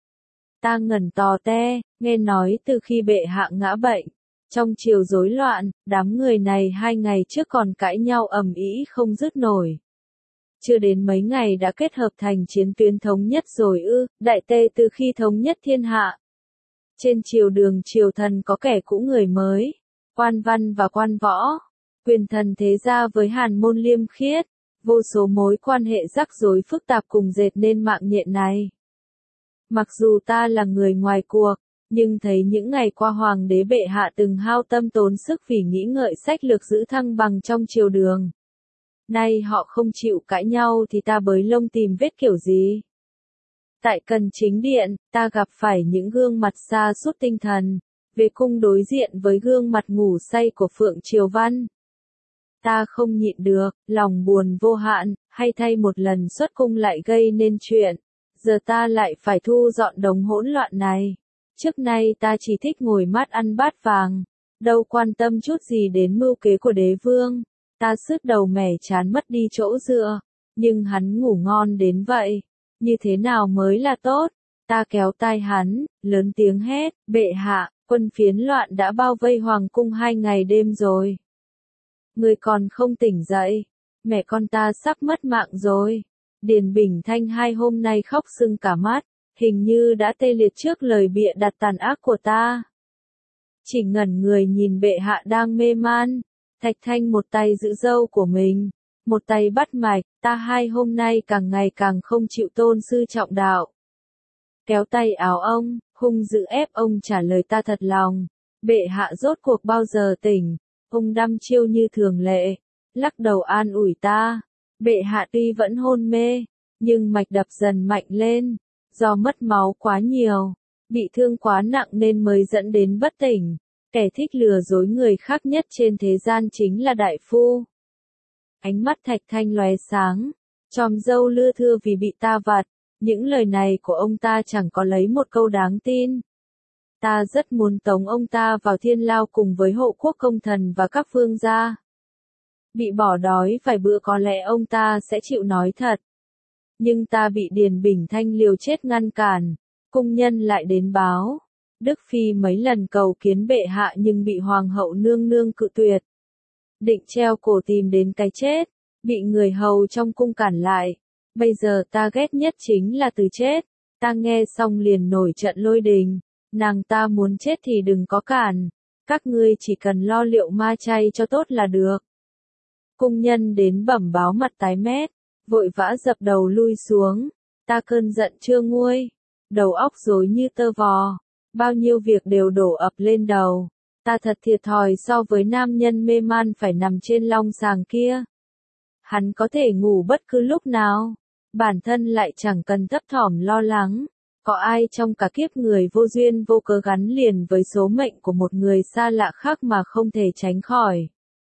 Ta ngẩn tò te, nghe nói từ khi bệ hạ ngã bệnh, trong triều rối loạn, đám người này hai ngày trước còn cãi nhau ầm ĩ không dứt nổi. Chưa đến mấy ngày đã kết hợp thành chiến tuyến thống nhất rồi ư, đại tề từ khi thống nhất thiên hạ. Trên triều đường triều thần có kẻ cũ người mới, quan văn và quan võ, quyền thần thế gia với hàn môn liêm khiết, vô số mối quan hệ rắc rối phức tạp cùng dệt nên mạng nhện này. Mặc dù ta là người ngoài cuộc, nhưng thấy những ngày qua hoàng đế bệ hạ từng hao tâm tốn sức vì nghĩ ngợi sách lược giữ thăng bằng trong triều đường. Nay họ không chịu cãi nhau thì ta bới lông tìm vết kiểu gì. Tại Cần Chính Điện, ta gặp phải những gương mặt sa sút tinh thần, về cung đối diện với gương mặt ngủ say của Phượng Triều Văn. Ta không nhịn được, lòng buồn vô hạn, hay thay một lần xuất cung lại gây nên chuyện. Giờ ta lại phải thu dọn đống hỗn loạn này. Trước nay ta chỉ thích ngồi mát ăn bát vàng, đâu quan tâm chút gì đến mưu kế của đế vương. Ta sứt đầu mẻ chán mất đi chỗ dựa, nhưng hắn ngủ ngon đến vậy. Như thế nào mới là tốt? Ta kéo tai hắn, lớn tiếng hét, bệ hạ, quân phiến loạn đã bao vây hoàng cung hai ngày đêm rồi. Người còn không tỉnh dậy, mẹ con ta sắp mất mạng rồi. Điền Bình Thanh hai hôm nay khóc sưng cả mắt, hình như đã tê liệt trước lời bịa đặt tàn ác của ta. Chỉ ngẩn người nhìn bệ hạ đang mê man, Thạch Thanh một tay giữ râu của mình, một tay bắt mạch, ta hai hôm nay càng ngày càng không chịu tôn sư trọng đạo. Kéo tay áo ông, hung dữ ép ông trả lời ta thật lòng, bệ hạ rốt cuộc bao giờ tỉnh, ông đăm chiêu như thường lệ, lắc đầu an ủi ta, bệ hạ tuy vẫn hôn mê, nhưng mạch đập dần mạnh lên, do mất máu quá nhiều, bị thương quá nặng nên mới dẫn đến bất tỉnh, kẻ thích lừa dối người khác nhất trên thế gian chính là đại phu. Ánh mắt Thạch Thanh lóe sáng, chòm râu lưa thưa vì bị ta vặt, những lời này của ông ta chẳng có lấy một câu đáng tin. Ta rất muốn tống ông ta vào thiên lao cùng với hộ quốc công thần và các vương gia. Bị bỏ đói vài bữa có lẽ ông ta sẽ chịu nói thật. Nhưng ta bị Điền Bình Thanh liều chết ngăn cản, cung nhân lại đến báo. Đức Phi mấy lần cầu kiến bệ hạ nhưng bị hoàng hậu nương nương cự tuyệt. Định treo cổ tìm đến cái chết, bị người hầu trong cung cản lại. Bây giờ ta ghét nhất chính là từ chết. Ta nghe xong liền nổi trận lôi đình. Nàng ta muốn chết thì đừng có cản. Các ngươi chỉ cần lo liệu ma chay cho tốt là được. Cung nhân đến bẩm báo mặt tái mét, vội vã dập đầu lui xuống. Ta cơn giận chưa nguôi, đầu óc rối như tơ vò. Bao nhiêu việc đều đổ ập lên đầu. Ta thật thiệt thòi so với nam nhân mê man phải nằm trên long sàng kia. Hắn có thể ngủ bất cứ lúc nào. Bản thân lại chẳng cần thấp thỏm lo lắng. Có ai trong cả kiếp người vô duyên vô cớ gắn liền với số mệnh của một người xa lạ khác mà không thể tránh khỏi.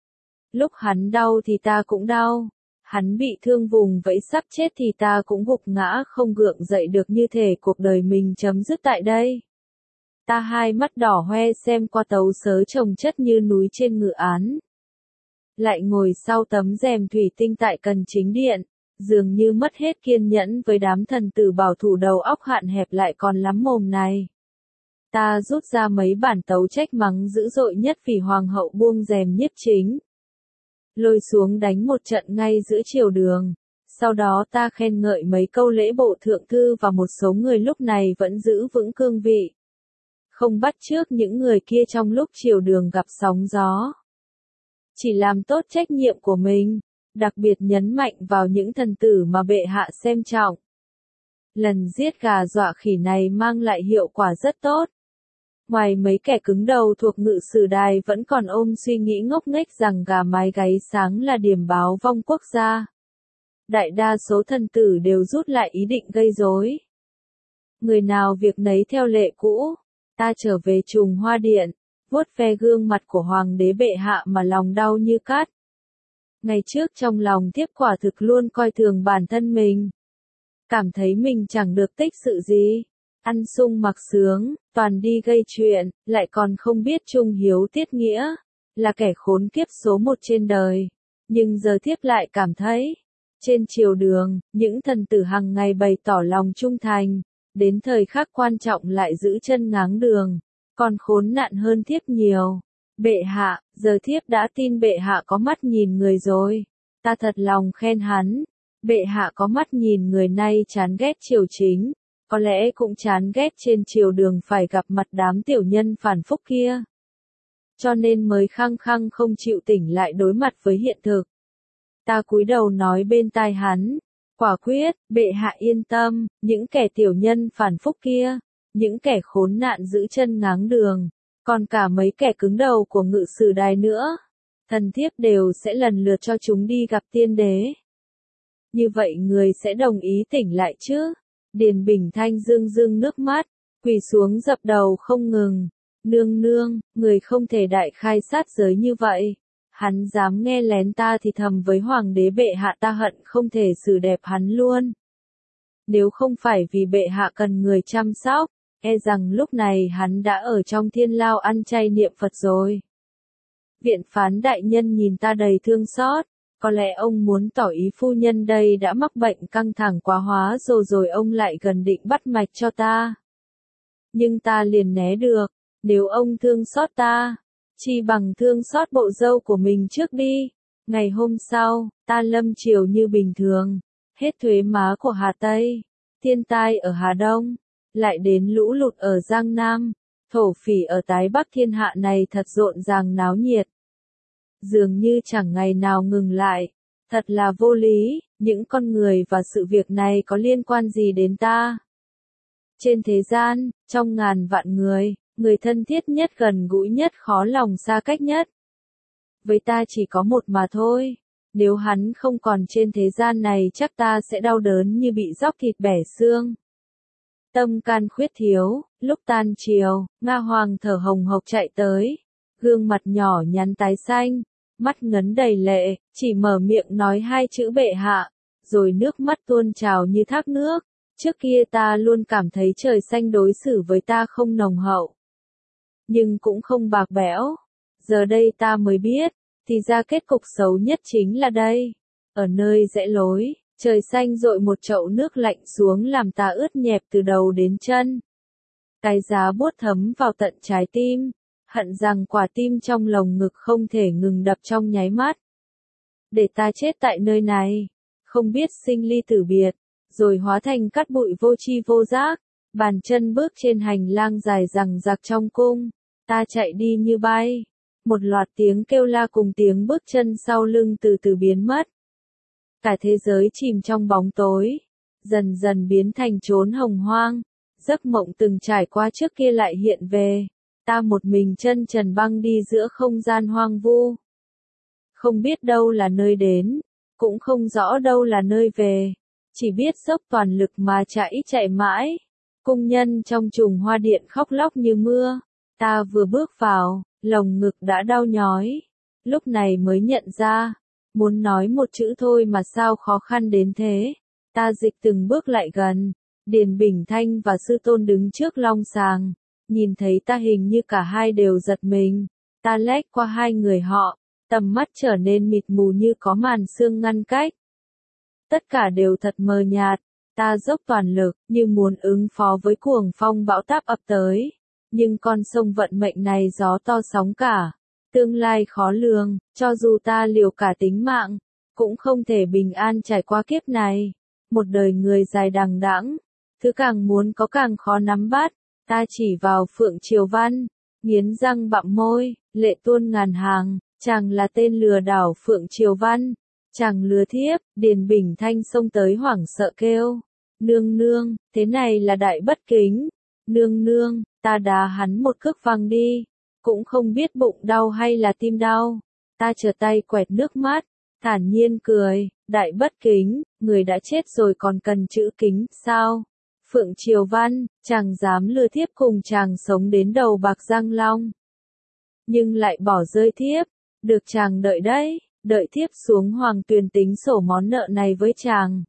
Lúc hắn đau thì ta cũng đau. Hắn bị thương vùng vẫy sắp chết thì ta cũng gục ngã không gượng dậy được, như thể cuộc đời mình chấm dứt tại đây. Ta hai mắt đỏ hoe xem qua tấu sớ chồng chất như núi trên ngự án. Lại ngồi sau tấm rèm thủy tinh tại Cần Chính Điện, dường như mất hết kiên nhẫn với đám thần tử bảo thủ đầu óc hạn hẹp lại còn lắm mồm này. Ta rút ra mấy bản tấu trách mắng dữ dội nhất vì hoàng hậu buông rèm nhiếp chính. Lôi xuống đánh một trận ngay giữa triều đường. Sau đó ta khen ngợi mấy câu lễ bộ thượng thư và một số người lúc này vẫn giữ vững cương vị. Không bắt chước những người kia trong lúc triều đường gặp sóng gió. Chỉ làm tốt trách nhiệm của mình, đặc biệt nhấn mạnh vào những thần tử mà bệ hạ xem trọng. Lần giết gà dọa khỉ này mang lại hiệu quả rất tốt. Ngoài mấy kẻ cứng đầu thuộc ngự sử đài vẫn còn ôm suy nghĩ ngốc nghếch rằng gà mái gáy sáng là điểm báo vong quốc gia. Đại đa số thần tử đều rút lại ý định gây rối. Người nào việc nấy theo lệ cũ. Ta trở về Trùng Hoa Điện, vuốt ve gương mặt của hoàng đế bệ hạ mà lòng đau như cắt. Ngày trước trong lòng thiếp quả thực luôn coi thường bản thân mình. Cảm thấy mình chẳng được tích sự gì. Ăn sung mặc sướng, toàn đi gây chuyện, lại còn không biết trung hiếu tiết nghĩa. Là kẻ khốn kiếp số một trên đời. Nhưng giờ thiếp lại cảm thấy, trên triều đường, những thần tử hằng ngày bày tỏ lòng trung thành. Đến thời khắc quan trọng lại giữ chân ngáng đường, còn khốn nạn hơn thiếp nhiều. Bệ hạ, giờ thiếp đã tin bệ hạ có mắt nhìn người rồi. Ta thật lòng khen hắn. Bệ hạ có mắt nhìn người nay chán ghét triều chính, có lẽ cũng chán ghét trên triều đường phải gặp mặt đám tiểu nhân phản phúc kia. Cho nên mới khăng khăng không chịu tỉnh lại đối mặt với hiện thực. Ta cúi đầu nói bên tai hắn. Quả quyết, bệ hạ yên tâm, những kẻ tiểu nhân phản phúc kia, những kẻ khốn nạn giữ chân ngáng đường, còn cả mấy kẻ cứng đầu của ngự sử đài nữa, thần thiếp đều sẽ lần lượt cho chúng đi gặp tiên đế. Như vậy người sẽ đồng ý tỉnh lại chứ? Điền Bình Thanh rưng rưng nước mắt, quỳ xuống dập đầu không ngừng. Nương nương, người không thể đại khai sát giới như vậy. Hắn dám nghe lén ta thì thầm với hoàng đế bệ hạ, ta hận không thể xử đẹp hắn luôn. Nếu không phải vì bệ hạ cần người chăm sóc, e rằng lúc này hắn đã ở trong thiên lao ăn chay niệm Phật rồi. Viện phán đại nhân nhìn ta đầy thương xót, có lẽ ông muốn tỏ ý phu nhân đây đã mắc bệnh căng thẳng quá hóa rồi rồi ông lại gần định bắt mạch cho ta. Nhưng ta liền né được, nếu ông thương xót ta, chi bằng thương xót bộ dâu của mình trước đi. Ngày hôm sau, ta lâm triều như bình thường, hết thuế má của Hà Tây, thiên tai ở Hà Đông, lại đến lũ lụt ở Giang Nam, thổ phỉ ở Tái Bắc, thiên hạ này thật rộn ràng náo nhiệt. Dường như chẳng ngày nào ngừng lại, thật là vô lý, những con người và sự việc này có liên quan gì đến ta? Trên thế gian, trong ngàn vạn người, người thân thiết nhất, gần gũi nhất, khó lòng xa cách nhất, với ta chỉ có một mà thôi. Nếu hắn không còn trên thế gian này chắc ta sẽ đau đớn như bị róc thịt bẻ xương. Tâm can khuyết thiếu, lúc tan chiều, Nga Hoàng thở hồng hộc chạy tới, gương mặt nhỏ nhắn tái xanh, mắt ngấn đầy lệ, chỉ mở miệng nói hai chữ bệ hạ, rồi nước mắt tuôn trào như thác nước. Trước kia ta luôn cảm thấy trời xanh đối xử với ta không nồng hậu, nhưng cũng không bạc bẽo. Giờ đây ta mới biết, thì ra kết cục xấu nhất chính là đây. Ở nơi rẽ lối, trời xanh dội một chậu nước lạnh xuống làm ta ướt nhẹp từ đầu đến chân. Cái giá buốt thấm vào tận trái tim, hận rằng quả tim trong lồng ngực không thể ngừng đập trong nháy mắt. Để ta chết tại nơi này, không biết sinh ly tử biệt, rồi hóa thành cát bụi vô tri vô giác, bàn chân bước trên hành lang dài dằng dặc trong cung, ta chạy đi như bay. Một loạt tiếng kêu la cùng tiếng bước chân sau lưng từ từ biến mất. Cả thế giới chìm trong bóng tối, dần dần biến thành chốn hồng hoang. Giấc mộng từng trải qua trước kia lại hiện về. Ta một mình chân trần băng đi giữa không gian hoang vu. Không biết đâu là nơi đến, cũng không rõ đâu là nơi về. Chỉ biết dốc toàn lực mà chạy chạy mãi. Cung nhân trong trùng hoa điện khóc lóc như mưa. Ta vừa bước vào, lồng ngực đã đau nhói. Lúc này mới nhận ra, muốn nói một chữ thôi mà sao khó khăn đến thế. Ta dịch từng bước lại gần. Điền Bình Thanh và sư tôn đứng trước long sàng. Nhìn thấy ta hình như cả hai đều giật mình. Ta lách qua hai người họ. Tầm mắt trở nên mịt mù như có màn sương ngăn cách. Tất cả đều thật mờ nhạt. Ta dốc toàn lực, như muốn ứng phó với cuồng phong bão táp ập tới. Nhưng con sông vận mệnh này gió to sóng cả. Tương lai khó lường, cho dù ta liều cả tính mạng, cũng không thể bình an trải qua kiếp này. Một đời người dài đằng đẵng, thứ càng muốn có càng khó nắm bắt. Ta chỉ vào Phượng Triều Văn, nghiến răng bặm môi, lệ tuôn ngàn hàng. Chàng là tên lừa đảo Phượng Triều Văn. Chàng lừa thiếp. Điền Bình Thanh xông tới hoảng sợ kêu. Nương nương, thế này là đại bất kính. Nương nương, ta đá hắn một cước văng đi. Cũng không biết bụng đau hay là tim đau. Ta trở tay quẹt nước mắt, thản nhiên cười. Đại bất kính, người đã chết rồi còn cần chữ kính, sao? Phượng Triều Văn, chàng dám lừa thiếp cùng chàng sống đến đầu bạc răng long. Nhưng lại bỏ rơi thiếp. Được chàng đợi đấy, đợi thiếp xuống hoàng tuyền tính sổ món nợ này với chàng.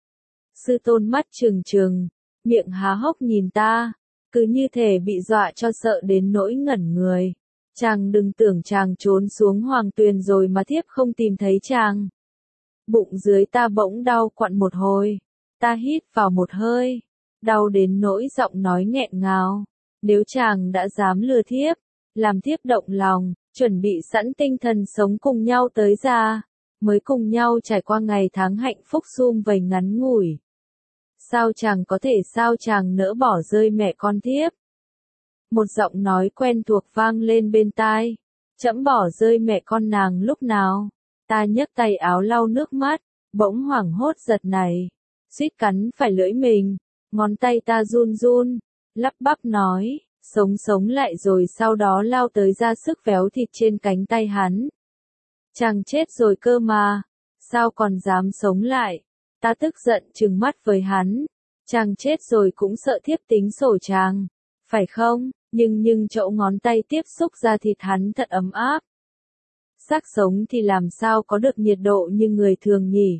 Sư tôn mắt trừng trừng, miệng há hốc nhìn ta, cứ như thể bị dọa cho sợ đến nỗi ngẩn người. Chàng đừng tưởng chàng trốn xuống hoàng tuyền rồi mà thiếp không tìm thấy chàng. Bụng dưới ta bỗng đau quặn một hồi, ta hít vào một hơi, đau đến nỗi giọng nói nghẹn ngào. Nếu chàng đã dám lừa thiếp, làm thiếp động lòng, chuẩn bị sẵn tinh thần sống cùng nhau tới già, mới cùng nhau trải qua ngày tháng hạnh phúc sum vầy ngắn ngủi. Sao chàng có thể sao chàng nỡ bỏ rơi mẹ con thiếp? Một giọng nói quen thuộc vang lên bên tai. Trẫm bỏ rơi mẹ con nàng lúc nào? Ta nhấc tay áo lau nước mắt, bỗng hoảng hốt giật nảy, suýt cắn phải lưỡi mình, ngón tay ta run run, lắp bắp nói, sống sống lại rồi sau đó lao tới ra sức véo thịt trên cánh tay hắn. Chàng chết rồi cơ mà, sao còn dám sống lại? Ta tức giận trừng mắt với hắn, Chàng chết rồi cũng sợ thiếp tính sổ chàng, phải không? Nhưng nhưng chỗ ngón tay tiếp xúc ra thịt hắn thật ấm áp. Xác sống thì làm sao có được nhiệt độ như người thường nhỉ?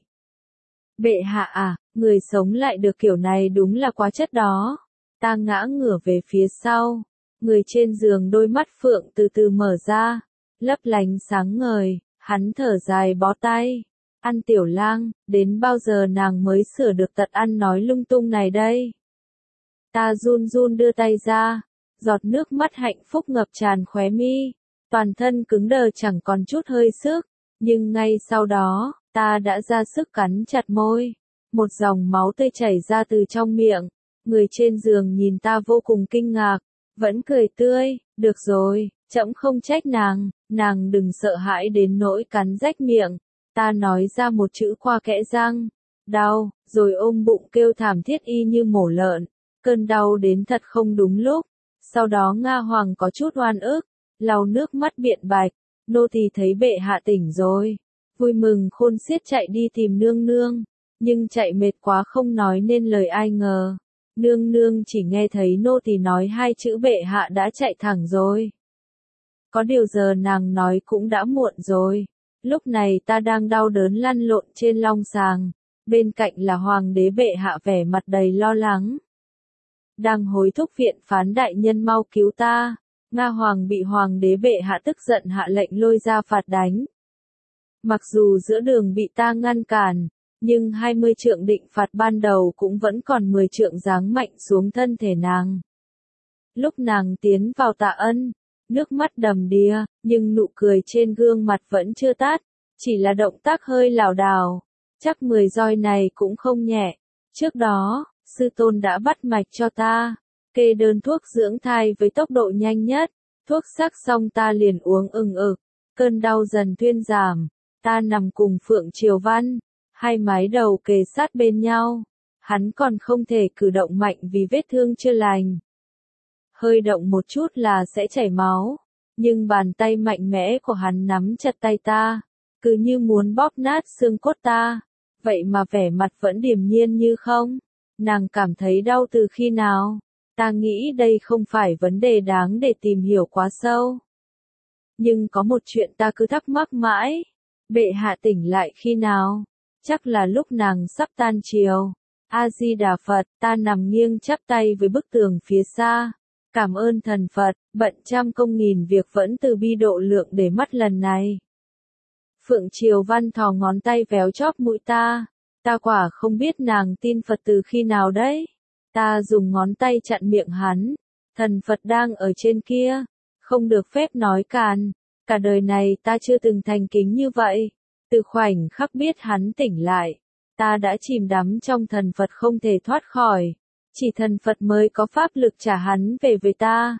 Bệ hạ à, người sống lại được kiểu này đúng là quá chất đó. Ta ngã ngửa về phía sau, người trên giường đôi mắt phượng từ từ mở ra, lấp lánh sáng ngời, hắn thở dài bó tay. Ăn Tiểu Lang, đến bao giờ nàng mới sửa được tật ăn nói lung tung này đây? Ta run run đưa tay ra, giọt nước mắt hạnh phúc ngập tràn khóe mi, toàn thân cứng đờ chẳng còn chút hơi sức, nhưng ngay sau đó, ta đã ra sức cắn chặt môi, một dòng máu tươi chảy ra từ trong miệng, người trên giường nhìn ta vô cùng kinh ngạc, vẫn cười tươi, được rồi, trẫm không trách nàng, nàng đừng sợ hãi đến nỗi cắn rách miệng, ta nói ra một chữ qua kẽ răng, đau, rồi ôm bụng kêu thảm thiết y như mổ lợn, cơn đau đến thật không đúng lúc. Sau đó Nga Hoàng có chút oan ức, lau nước mắt biện bạch, nô tỳ thấy bệ hạ tỉnh rồi, vui mừng khôn xiết chạy đi tìm nương nương, nhưng chạy mệt quá không nói nên lời, ai ngờ, nương nương chỉ nghe thấy nô tỳ nói hai chữ bệ hạ đã chạy thẳng rồi. Có điều giờ nàng nói cũng đã muộn rồi, lúc này ta đang đau đớn lăn lộn trên long sàng, bên cạnh là hoàng đế bệ hạ vẻ mặt đầy lo lắng. Đang hối thúc viện phán đại nhân mau cứu ta, Nga Hoàng bị hoàng đế bệ hạ tức giận hạ lệnh lôi ra phạt đánh. Mặc dù giữa đường bị ta ngăn cản, nhưng hai mươi trượng định phạt ban đầu cũng vẫn còn mười trượng giáng mạnh xuống thân thể nàng. Lúc nàng tiến vào tạ ân, nước mắt đầm đìa, nhưng nụ cười trên gương mặt vẫn chưa tắt, chỉ là động tác hơi lảo đảo, chắc mười roi này cũng không nhẹ. Trước đó, sư tôn đã bắt mạch cho ta, kê đơn thuốc dưỡng thai với tốc độ nhanh nhất, thuốc sắc xong ta liền uống ừng ực, cơn đau dần thuyên giảm, ta nằm cùng Phượng Triều Văn, hai mái đầu kề sát bên nhau, hắn còn không thể cử động mạnh vì vết thương chưa lành. Hơi động một chút là sẽ chảy máu, nhưng bàn tay mạnh mẽ của hắn nắm chặt tay ta, cứ như muốn bóp nát xương cốt ta, vậy mà vẻ mặt vẫn điềm nhiên như không. Nàng cảm thấy đau từ khi nào? Ta nghĩ đây không phải vấn đề đáng để tìm hiểu quá sâu. Nhưng có một chuyện ta cứ thắc mắc mãi. Bệ hạ tỉnh lại khi nào? Chắc là lúc nàng sắp tan chiều. A-di-đà Phật, ta nằm nghiêng chắp tay với bức tường phía xa. Cảm ơn thần Phật, bận trăm công nghìn việc vẫn từ bi độ lượng để mắt lần này. Phượng Triều Văn thò ngón tay véo chóp mũi ta. Ta quả không biết nàng tin Phật từ khi nào đấy. Ta dùng ngón tay chặn miệng hắn. Thần Phật đang ở trên kia. Không được phép nói càn. Cả đời này ta chưa từng thành kính như vậy. Từ khoảnh khắc biết hắn tỉnh lại. Ta đã chìm đắm trong thần Phật không thể thoát khỏi. Chỉ thần Phật mới có pháp lực trả hắn về với ta.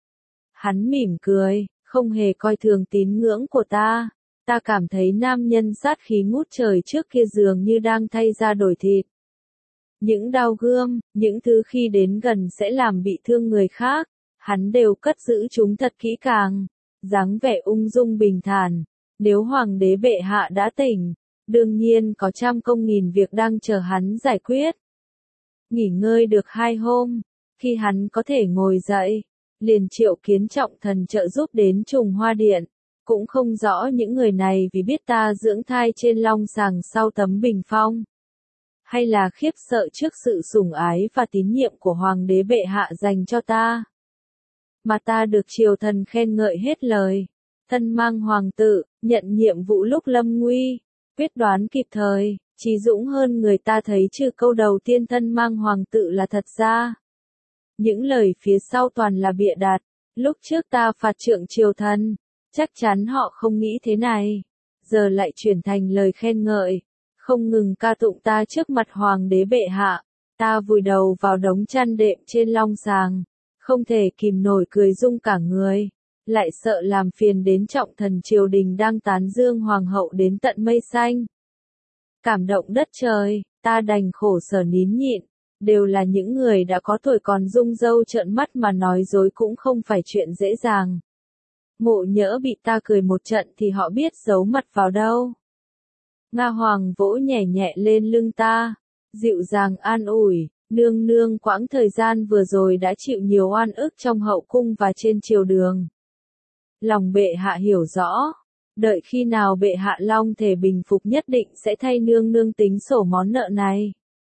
Hắn mỉm cười, không hề coi thường tín ngưỡng của ta. Ta cảm thấy nam nhân sát khí ngút trời trước kia dường như đang thay da đổi thịt. Những đao gươm, những thứ khi đến gần sẽ làm bị thương người khác, hắn đều cất giữ chúng thật kỹ càng, dáng vẻ ung dung bình thản. Nếu hoàng đế bệ hạ đã tỉnh, đương nhiên có trăm công nghìn việc đang chờ hắn giải quyết. Nghỉ ngơi được hai hôm, khi hắn có thể ngồi dậy, liền triệu kiến trọng thần trợ giúp đến Trùng Hoa Điện. Cũng không rõ những người này vì biết ta dưỡng thai trên long sàng sau tấm bình phong, hay là khiếp sợ trước sự sủng ái và tín nhiệm của hoàng đế bệ hạ dành cho ta. Mà ta được triều thần khen ngợi hết lời, thân mang hoàng tử, nhận nhiệm vụ lúc lâm nguy, quyết đoán kịp thời, trí dũng hơn người. Ta thấy trừ câu đầu tiên thân mang hoàng tử là thật ra. Những lời phía sau toàn là bịa đặt, lúc trước ta phạt trượng triều thần. Chắc chắn họ không nghĩ thế này, giờ lại chuyển thành lời khen ngợi, không ngừng ca tụng ta trước mặt hoàng đế bệ hạ. Ta vùi đầu vào đống chăn đệm trên long sàng, không thể kìm nổi cười rung cả người, lại sợ làm phiền đến trọng thần triều đình đang tán dương hoàng hậu đến tận mây xanh. Cảm động đất trời, ta đành khổ sở nín nhịn, đều là những người đã có tuổi còn rung râu trợn mắt mà nói dối cũng không phải chuyện dễ dàng. Ngộ nhỡ bị ta cười một trận thì họ biết giấu mặt vào đâu. Nga Hoàng vỗ nhẹ nhẹ lên lưng ta, dịu dàng an ủi, Nương nương quãng thời gian vừa rồi đã chịu nhiều oan ức trong hậu cung và trên triều đường. Lòng bệ hạ hiểu rõ, đợi khi nào bệ hạ long thể bình phục nhất định sẽ thay nương nương tính sổ món nợ này.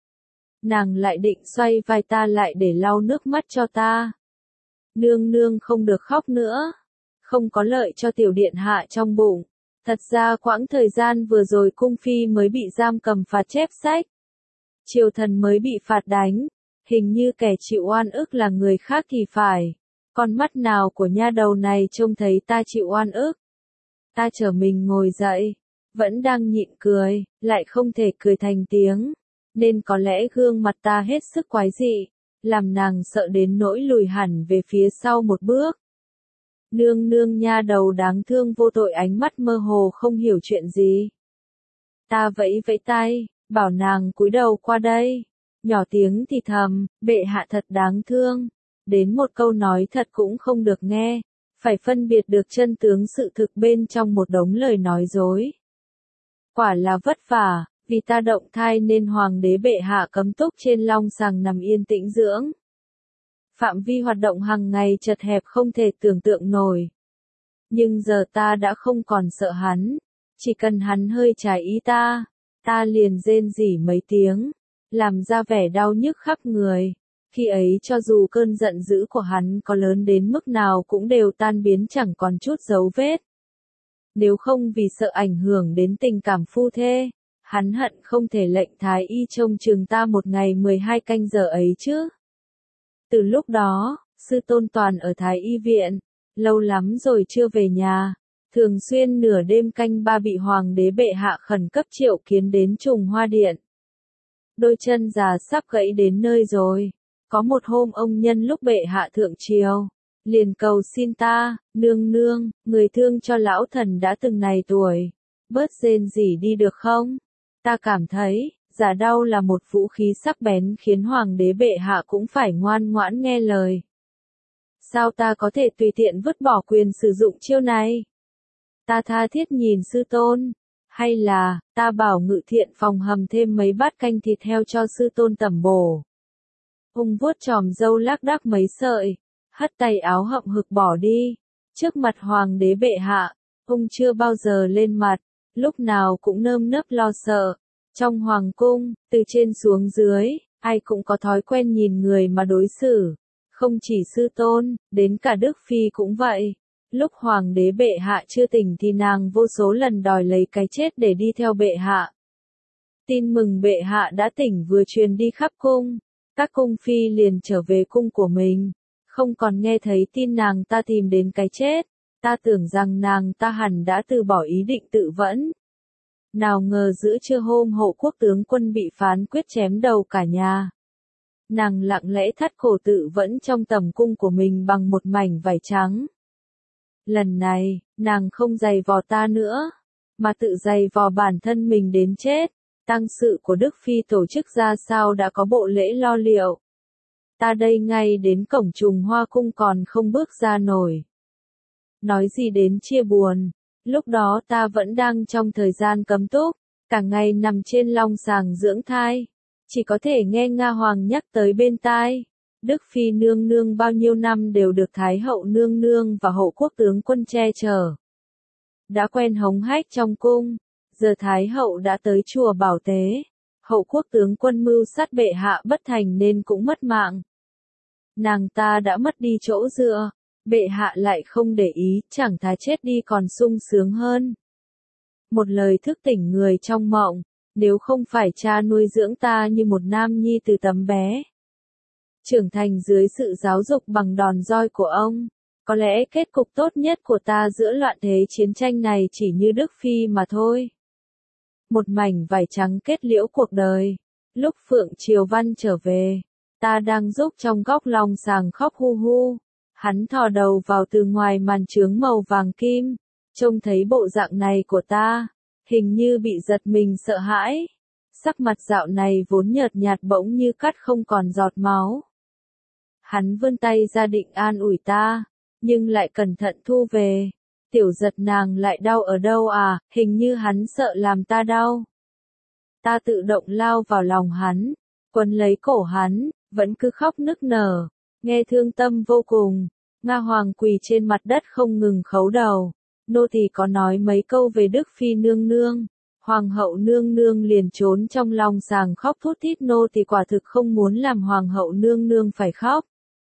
Nàng lại định xoay vai ta lại để lau nước mắt cho ta. Nương nương không được khóc nữa, không có lợi cho tiểu điện hạ trong bụng. Thật ra quãng thời gian vừa rồi cung phi mới bị giam cầm phạt chép sách. Triều thần mới bị phạt đánh, hình như kẻ chịu oan ức là người khác thì phải. Con mắt nào của nha đầu này trông thấy ta chịu oan ức. Ta trở mình ngồi dậy, vẫn đang nhịn cười, lại không thể cười thành tiếng, nên có lẽ gương mặt ta hết sức quái dị, làm nàng sợ đến nỗi lùi hẳn về phía sau một bước. Nương nương nha đầu đáng thương vô tội ánh mắt mơ hồ không hiểu chuyện gì. Ta vẫy vẫy tay, bảo nàng cúi đầu qua đây, nhỏ tiếng thì thầm, bệ hạ thật đáng thương, đến một câu nói thật cũng không được nghe, phải phân biệt được chân tướng sự thực bên trong một đống lời nói dối. Quả là vất vả, vì ta động thai nên hoàng đế bệ hạ cấm túc trên long sàng nằm yên tĩnh dưỡng. Phạm vi hoạt động hàng ngày chật hẹp không thể tưởng tượng nổi. Nhưng giờ ta đã không còn sợ hắn, chỉ cần hắn hơi trái ý ta, ta liền rên rỉ mấy tiếng, làm ra vẻ đau nhức khắp người. Khi ấy cho dù cơn giận dữ của hắn có lớn đến mức nào cũng đều tan biến chẳng còn chút dấu vết. Nếu không vì sợ ảnh hưởng đến tình cảm phu thê, hắn hận không thể lệnh thái y trông chừng ta một ngày mười hai canh giờ ấy chứ. Từ lúc đó, sư tôn toàn ở thái y viện, lâu lắm rồi chưa về nhà, thường xuyên nửa đêm canh ba bị hoàng đế bệ hạ khẩn cấp triệu kiến đến Trùng Hoa Điện. Đôi chân già sắp gãy đến nơi rồi. Có một hôm ông nhân lúc bệ hạ thượng triều, liền cầu xin ta, nương nương, người thương cho lão thần đã từng này tuổi, bớt rên rỉ đi được không? Ta cảm thấy, giả đau là một vũ khí sắc bén khiến hoàng đế bệ hạ cũng phải ngoan ngoãn nghe lời. Sao ta có thể tùy tiện vứt bỏ quyền sử dụng chiêu này? Ta tha thiết nhìn sư tôn, hay là, ta bảo ngự thiện phòng hầm thêm mấy bát canh thịt heo cho sư tôn tẩm bổ. Ông vuốt chòm râu lác đác mấy sợi, hất tay áo hậm hực bỏ đi. Trước mặt hoàng đế bệ hạ, ông chưa bao giờ lên mặt, lúc nào cũng nơm nớp lo sợ. Trong hoàng cung, từ trên xuống dưới, ai cũng có thói quen nhìn người mà đối xử. Không chỉ sư tôn, đến cả Đức Phi cũng vậy. Lúc hoàng đế bệ hạ chưa tỉnh thì nàng vô số lần đòi lấy cái chết để đi theo bệ hạ. Tin mừng bệ hạ đã tỉnh vừa truyền đi khắp cung. Các cung phi liền trở về cung của mình, không còn nghe thấy tin nàng ta tìm đến cái chết, ta tưởng rằng nàng ta hẳn đã từ bỏ ý định tự vẫn. Nào ngờ giữa trưa hôm hộ quốc tướng quân bị phán quyết chém đầu cả nhà. Nàng lặng lẽ thắt cổ tự vẫn trong tầm cung của mình bằng một mảnh vải trắng. Lần này, nàng không giày vò ta nữa, mà tự giày vò bản thân mình đến chết. Tang sự của Đức Phi tổ chức ra sao đã có bộ lễ lo liệu. Ta đây ngay đến cổng Trùng Hoa cung còn không bước ra nổi. Nói gì đến chia buồn, lúc đó ta vẫn đang trong thời gian cấm túc, cả ngày nằm trên long sàng dưỡng thai, chỉ có thể nghe Nga Hoàng nhắc tới bên tai. Đức Phi nương nương bao nhiêu năm đều được Thái hậu nương nương và hộ quốc tướng quân che chở. Đã quen hống hách trong cung. Giờ Thái hậu đã tới chùa Bảo Tế, hậu quốc tướng quân mưu sát bệ hạ bất thành nên cũng mất mạng. Nàng ta đã mất đi chỗ dựa, bệ hạ lại không để ý, chẳng thà chết đi còn sung sướng hơn. Một lời thức tỉnh người trong mộng, nếu không phải cha nuôi dưỡng ta như một nam nhi từ tấm bé. Trưởng thành dưới sự giáo dục bằng đòn roi của ông, có lẽ kết cục tốt nhất của ta giữa loạn thế chiến tranh này chỉ như Đức Phi mà thôi. Một mảnh vải trắng kết liễu cuộc đời. Lúc Phượng Triều Văn trở về, ta đang giúp trong góc lòng sàng khóc hu hu. Hắn thò đầu vào từ ngoài màn trướng màu vàng kim, trông thấy bộ dạng này của ta, hình như bị giật mình sợ hãi. Sắc mặt dạo này vốn nhợt nhạt bỗng như cắt không còn giọt máu. Hắn vươn tay ra định an ủi ta, nhưng lại cẩn thận thu về. Tiểu giật nàng lại đau ở đâu à, hình như hắn sợ làm ta đau. Ta tự động lao vào lòng hắn, quấn lấy cổ hắn, vẫn cứ khóc nức nở, nghe thương tâm vô cùng. Nga Hoàng quỳ trên mặt đất không ngừng khấu đầu, nô tỳ có nói mấy câu về Đức Phi nương nương, Hoàng hậu nương nương liền trốn trong lòng sàng khóc thút thít, nô tỳ quả thực không muốn làm Hoàng hậu nương nương phải khóc.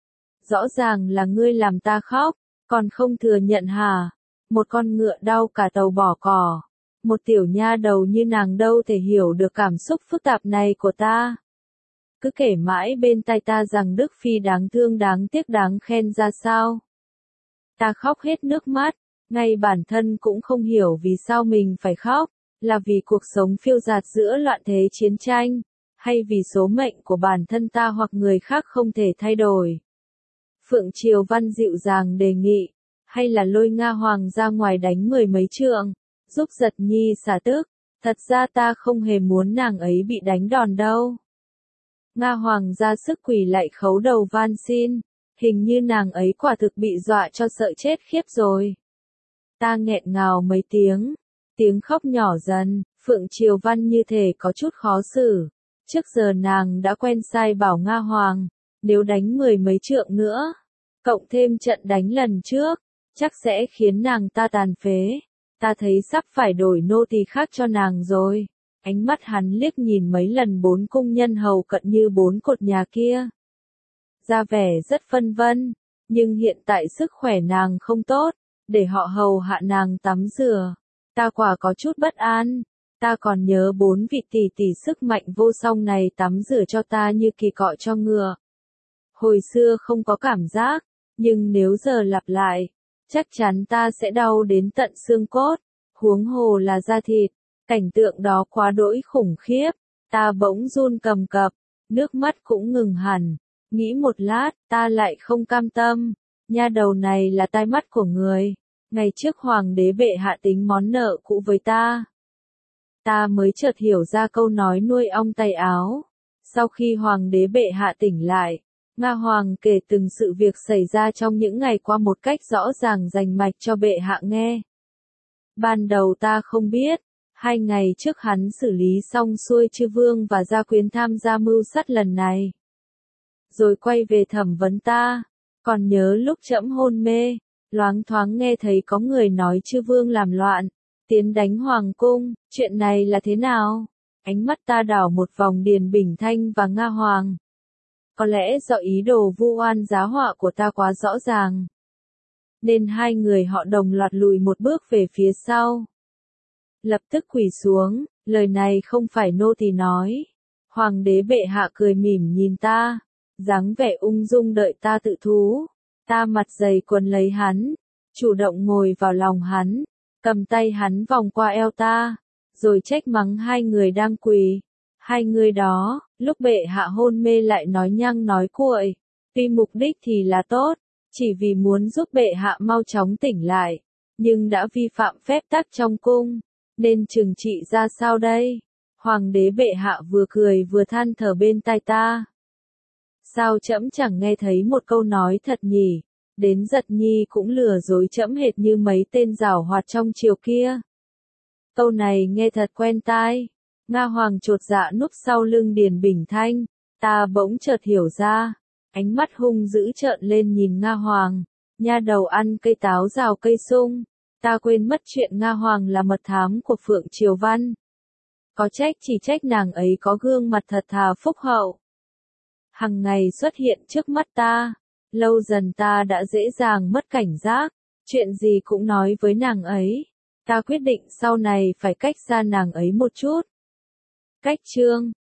Rõ ràng là ngươi làm ta khóc, còn không thừa nhận hả? Một con ngựa đau cả tàu bỏ cỏ, một tiểu nha đầu như nàng đâu thể hiểu được cảm xúc phức tạp này của ta. Cứ kể mãi bên tai ta rằng Đức Phi đáng thương đáng tiếc đáng khen ra sao. Ta khóc hết nước mắt, ngay bản thân cũng không hiểu vì sao mình phải khóc, là vì cuộc sống phiêu dạt giữa loạn thế chiến tranh, hay vì số mệnh của bản thân ta hoặc người khác không thể thay đổi. Phượng Triều Văn dịu dàng đề nghị, hay là lôi Nga Hoàng ra ngoài đánh mười mấy trượng, giúp Giật Nhi xả tức, thật ra ta không hề muốn nàng ấy bị đánh đòn đâu. Nga Hoàng ra sức quỳ lại khấu đầu van xin, hình như nàng ấy quả thực bị dọa cho sợ chết khiếp rồi. Ta nghẹn ngào mấy tiếng, tiếng khóc nhỏ dần, Phượng Triều Văn như thể có chút khó xử. Trước giờ nàng đã quen sai bảo Nga Hoàng, nếu đánh mười mấy trượng nữa, cộng thêm trận đánh lần trước, chắc sẽ khiến nàng ta tàn phế. Ta thấy sắp phải đổi nô tỳ khác cho nàng rồi. Ánh mắt hắn liếc nhìn mấy lần bốn cung nhân hầu cận như bốn cột nhà kia. Ra vẻ rất phân vân, nhưng hiện tại sức khỏe nàng không tốt, để họ hầu hạ nàng tắm rửa. Ta quả có chút bất an, ta còn nhớ bốn vị tỷ tỷ sức mạnh vô song này tắm rửa cho ta như kỳ cọ cho ngựa. Hồi xưa không có cảm giác, nhưng nếu giờ lặp lại, chắc chắn ta sẽ đau đến tận xương cốt, huống hồ là da thịt. Cảnh tượng đó quá đỗi khủng khiếp, ta bỗng run cầm cập, nước mắt cũng ngừng hẳn. Nghĩ một lát, ta lại không cam tâm, nha đầu này là tai mắt của người. Ngày trước hoàng đế bệ hạ tính món nợ cũ với ta. Ta mới chợt hiểu ra câu nói nuôi ong tay áo. Sau khi hoàng đế bệ hạ tỉnh lại, Nga Hoàng kể từng sự việc xảy ra trong những ngày qua một cách rõ ràng rành mạch cho bệ hạ nghe. Ban đầu ta không biết, hai ngày trước hắn xử lý xong xuôi chư vương và gia quyến tham gia mưu sát lần này. Rồi quay về thẩm vấn ta, còn nhớ lúc trẫm hôn mê, loáng thoáng nghe thấy có người nói chư vương làm loạn, tiến đánh hoàng cung, chuyện này là thế nào? Ánh mắt ta đảo một vòng Điền Bình Thanh và Nga Hoàng. Có lẽ do ý đồ vu oan giá họa của ta quá rõ ràng, nên hai người họ đồng loạt lùi một bước về phía sau. Lập tức quỳ xuống, lời này không phải nô tỳ nói. Hoàng đế bệ hạ cười mỉm nhìn ta, dáng vẻ ung dung đợi ta tự thú. Ta mặt dày quấn lấy hắn, chủ động ngồi vào lòng hắn, cầm tay hắn vòng qua eo ta, rồi trách mắng hai người đang quỳ. Hai người đó, lúc bệ hạ hôn mê lại nói nhăng nói cuội, tuy mục đích thì là tốt, chỉ vì muốn giúp bệ hạ mau chóng tỉnh lại, nhưng đã vi phạm phép tắc trong cung, nên trừng trị ra sao đây? Hoàng đế bệ hạ vừa cười vừa than thở bên tai ta. Sao trẫm chẳng nghe thấy một câu nói thật nhỉ? Đến Giật Nhi cũng lừa dối trẫm hệt như mấy tên giảo hoạt trong triều kia. Câu này nghe thật quen tai. Nga Hoàng chột dạ núp sau lưng Điền Bình Thanh, ta bỗng chợt hiểu ra, ánh mắt hung dữ trợn lên nhìn Nga Hoàng, nha đầu ăn cây táo rào cây sung, ta quên mất chuyện Nga Hoàng là mật thám của Phượng Triều Văn. Có trách chỉ trách nàng ấy có gương mặt thật thà phúc hậu. Hằng ngày xuất hiện trước mắt ta, lâu dần ta đã dễ dàng mất cảnh giác, chuyện gì cũng nói với nàng ấy, ta quyết định sau này phải cách xa nàng ấy một chút. Cách chương